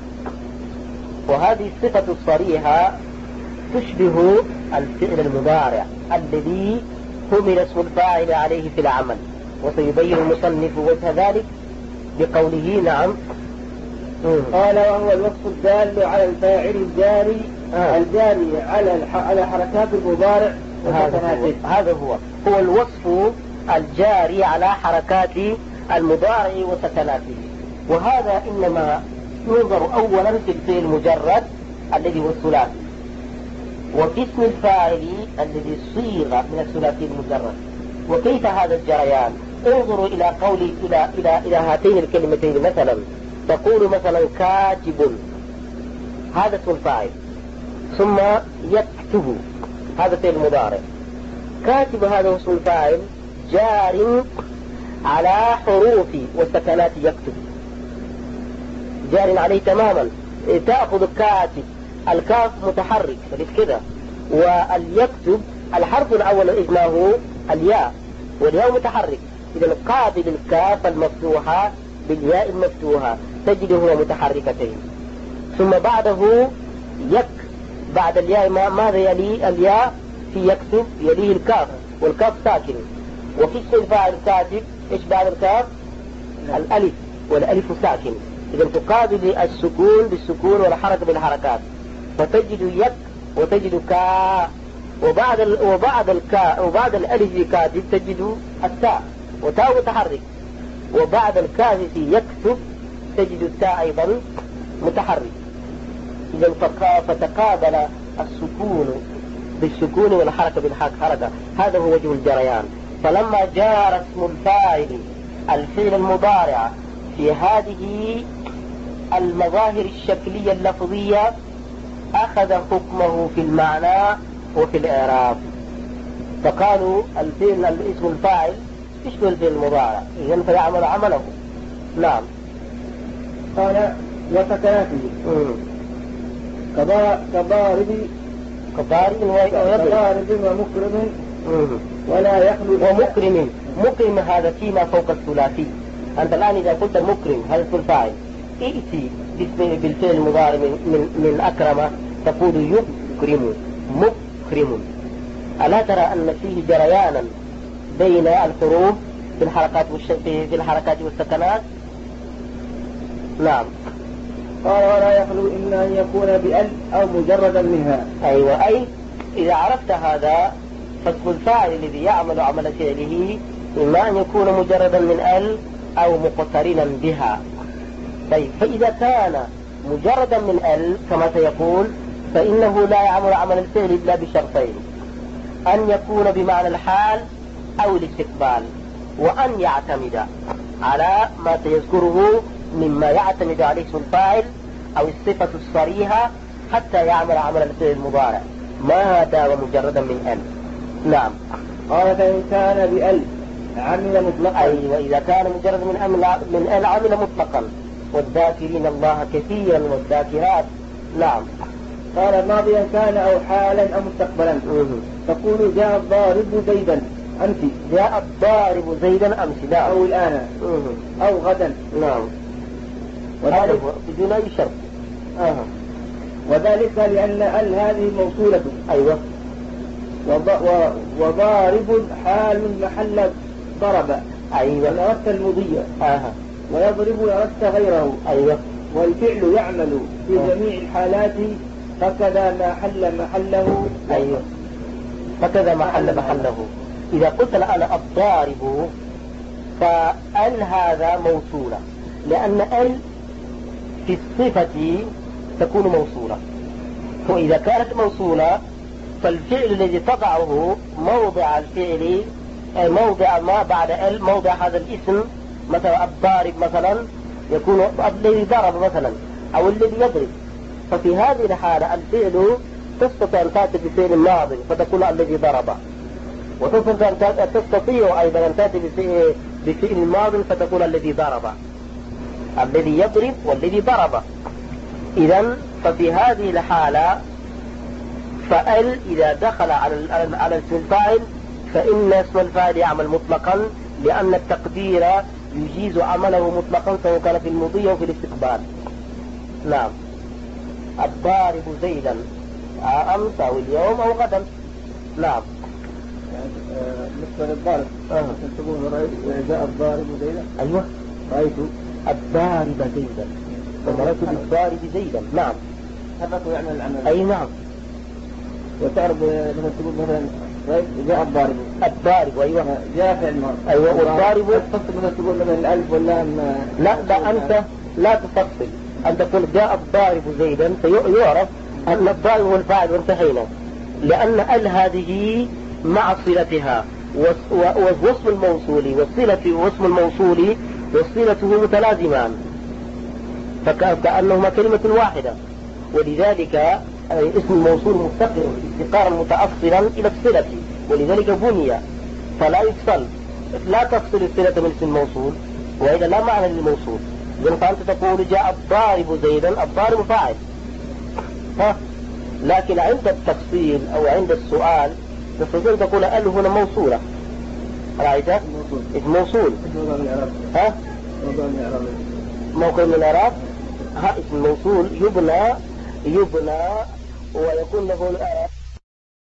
وهذه الصفة الصريحة تشبه الفعل المضارع الذي حمل اسم الفاعل عليه في العمل، وسيبين المصنف وجه ذلك بقوله نعم. قال وهو الوصف الدال على الفاعل الجاري آه. الجاري على على حركات المضارع وسكناته. هذا هو هو الوصف الجاري على حركات المضارع وسكناته. وهذا إنما ينظر أولا في الفعل المجرد الذي هو الثلاثي، وفي اسم الفاعل الذي صيغ من الثلاثي المجرد. وكيف هذا الجريان؟ انظروا إلى قولي إلى إلى إلى هاتين الكلمتين. مثلا تقول مثلا كاتب، هذا اسم الفاعل، ثم يكتب، هذا فعل المضارع. كاتب هذا اسم الفاعل جار على حروف وسكنات يكتب، جار عليه تماما. تأخذ كاتب، الكاف متحرك كذا، واليكتب الحرف الأول اسمه الياء، والياء متحرك، إذا قابل الكاف المفتوحة بالياء المفتوحة تجده متحركتين. ثم بعده يك، بعد الياء ماذا يلي الياء؟ في يكتب يليه الكاف، والكاف ساكن. وفي اسم الفاعل كاتب ايش بعد الكاف؟ الألف، والألف ساكن، إذا تقابل السكون بالسكون والحركة بالحركات، فتجد يك وتجد كا، وبعد ال... وبعد الكاء وبعد الألف في كاتب تجد التاء، وتاء متحرك، وبعد الكاف في يكتب تجد التاء أيضا متحرك. إذا فتقابل السكون بالسكون والحركة بالحركة، هذا هو وجه الجريان. فلما جار اسم الفاعل الفعل المضارع في هذه المظاهر الشكلية اللفظية أخذ حكمه في المعنى وفي الإعراب، فقالوا الفعل الاسم الفاعل يشبه الفعل المضارع، إذن فيعمل عمله. نعم. قال وسكناته كضارب كضارب ومكرم ولا يخلو. ومكرم، مكرم هذا فيما فوق الثلاثي. أنت الآن إذا قلت مكرم هذا اسم الفاعل، ائتي بالفعل المضارع من, من, من أكرم تقول يكرم، مكرم. ألا ترى أن فيه جريانا بين الحروف في الحركات في الحركات والسكنات؟ نعم. قال ولا يخلو إلا أن يكون بأل أو مجردا منها. أيوة، أي إذا عرفت هذا فاسم الفاعل الذي يعمل عمل فعله إما أن يكون مجردا من ال أو مقترنا بها. طيب، فإذا كان مجردا من ال كما سيقول فإنه لا يعمل عمل الفعل إلا بشرطين: أن يكون بمعنى الحال أو الاستقبال، وأن يعتمد على ما سيذكره مما يعتمد عليه اسم الفاعل أو الصفة الصريحة حتى يعمل عمل الفعل المضارع ما دام مجردا من ال. نعم. قال فإن كان بأل عمل مطلقا. أي وإذا كان مجرد من أمل من ال عمل مطلقا، والذاكرين الله كثيرا والذاكرات. نعم. قال ماضيا كان أو حالا أو مستقبلا. تقول جاء الضارب زيدا أمس جاء الضارب زيدا أمس لا أو الآن مم. أو غدا. نعم وذلك بدون أي شرط. آه. وذلك لأن ال هذه موصولة. أيوة. وضارب حال محل ضرب. أيوة. إن أردت المضي. آه. ويضرب إن أردت غيره. أيوة. والفعل يعمل في آه. جميع الحالات فكذا ما حل محله. أيوة. فكذا ما حل محله. إذا قلت الآن الضارب فال هذا موصولة لأن ال في الصفة تكون موصولة، وإذا كانت موصولة فالفعل الذي تضعه موضع الفعل موضع ما بعد ال موضع هذا الاسم، مثلا الضارب مثلا يكون الذي ضرب مثلا أو الذي يضرب، ففي هذه الحالة الفعل تستطيع أن تأتي بفعل ماضي فتكون الذي ضرب، وتستطيع أن تستطيع أيضا أن تأتي بفعل ماضي فتكون الذي ضرب، الذي يضرب والذي ضرب. إذن ففي هذه الحالة فال إذا دخل على على اسم الفاعل فإن اسم الفاعل يعمل مطلقا، لأن التقدير يجيز عمله مطلقا سواء كان في المضي أو في الاستقبال. نعم. الضارب زيدا أمس أو اليوم أو غدا. نعم. بالنسبة للضارب تقول رأيت جاء الضارب زيدا. أيوة. رأيت الضارب زيدا فمرت بالضارب زيدا. نعم. هذا هو يعمل العمل. أي نعم. وتعرف مثلا تقول مثلا رأيت جاء الضارب. الضارب أيوة. جاء فعل ماضي. أيوة. والضارب تفصل مثلا تقول مثلا الألف واللام. لا لا أنت لا تفصل، أن تقول جاء الضارب زيدا فيعرف أن الضارب هو الفاعل وانتهينا، لأن ال هذه مع صلتها ووصف الموصول والصلة ووصف الموصول وصلته متلازمان فكأنهما كلمة واحدة، ولذلك اسم الموصول مفتقر افتقارا متأصلا إلى الصلة، ولذلك بني فلا يفصل، لا تفصل الصلة من اسم الموصول وإذا لا معنى للموصول. فأنت تقول جاء الضارب زيدا، الضارب فاعل، ها؟ لكن عند التفصيل أو عند السؤال تستطيع تقول ال هنا موصولة. رأيت؟ اسم موصول. ها؟ موقع من الإعراب. ها اسم موصول يبنى يبنى ويكون له الإعراب.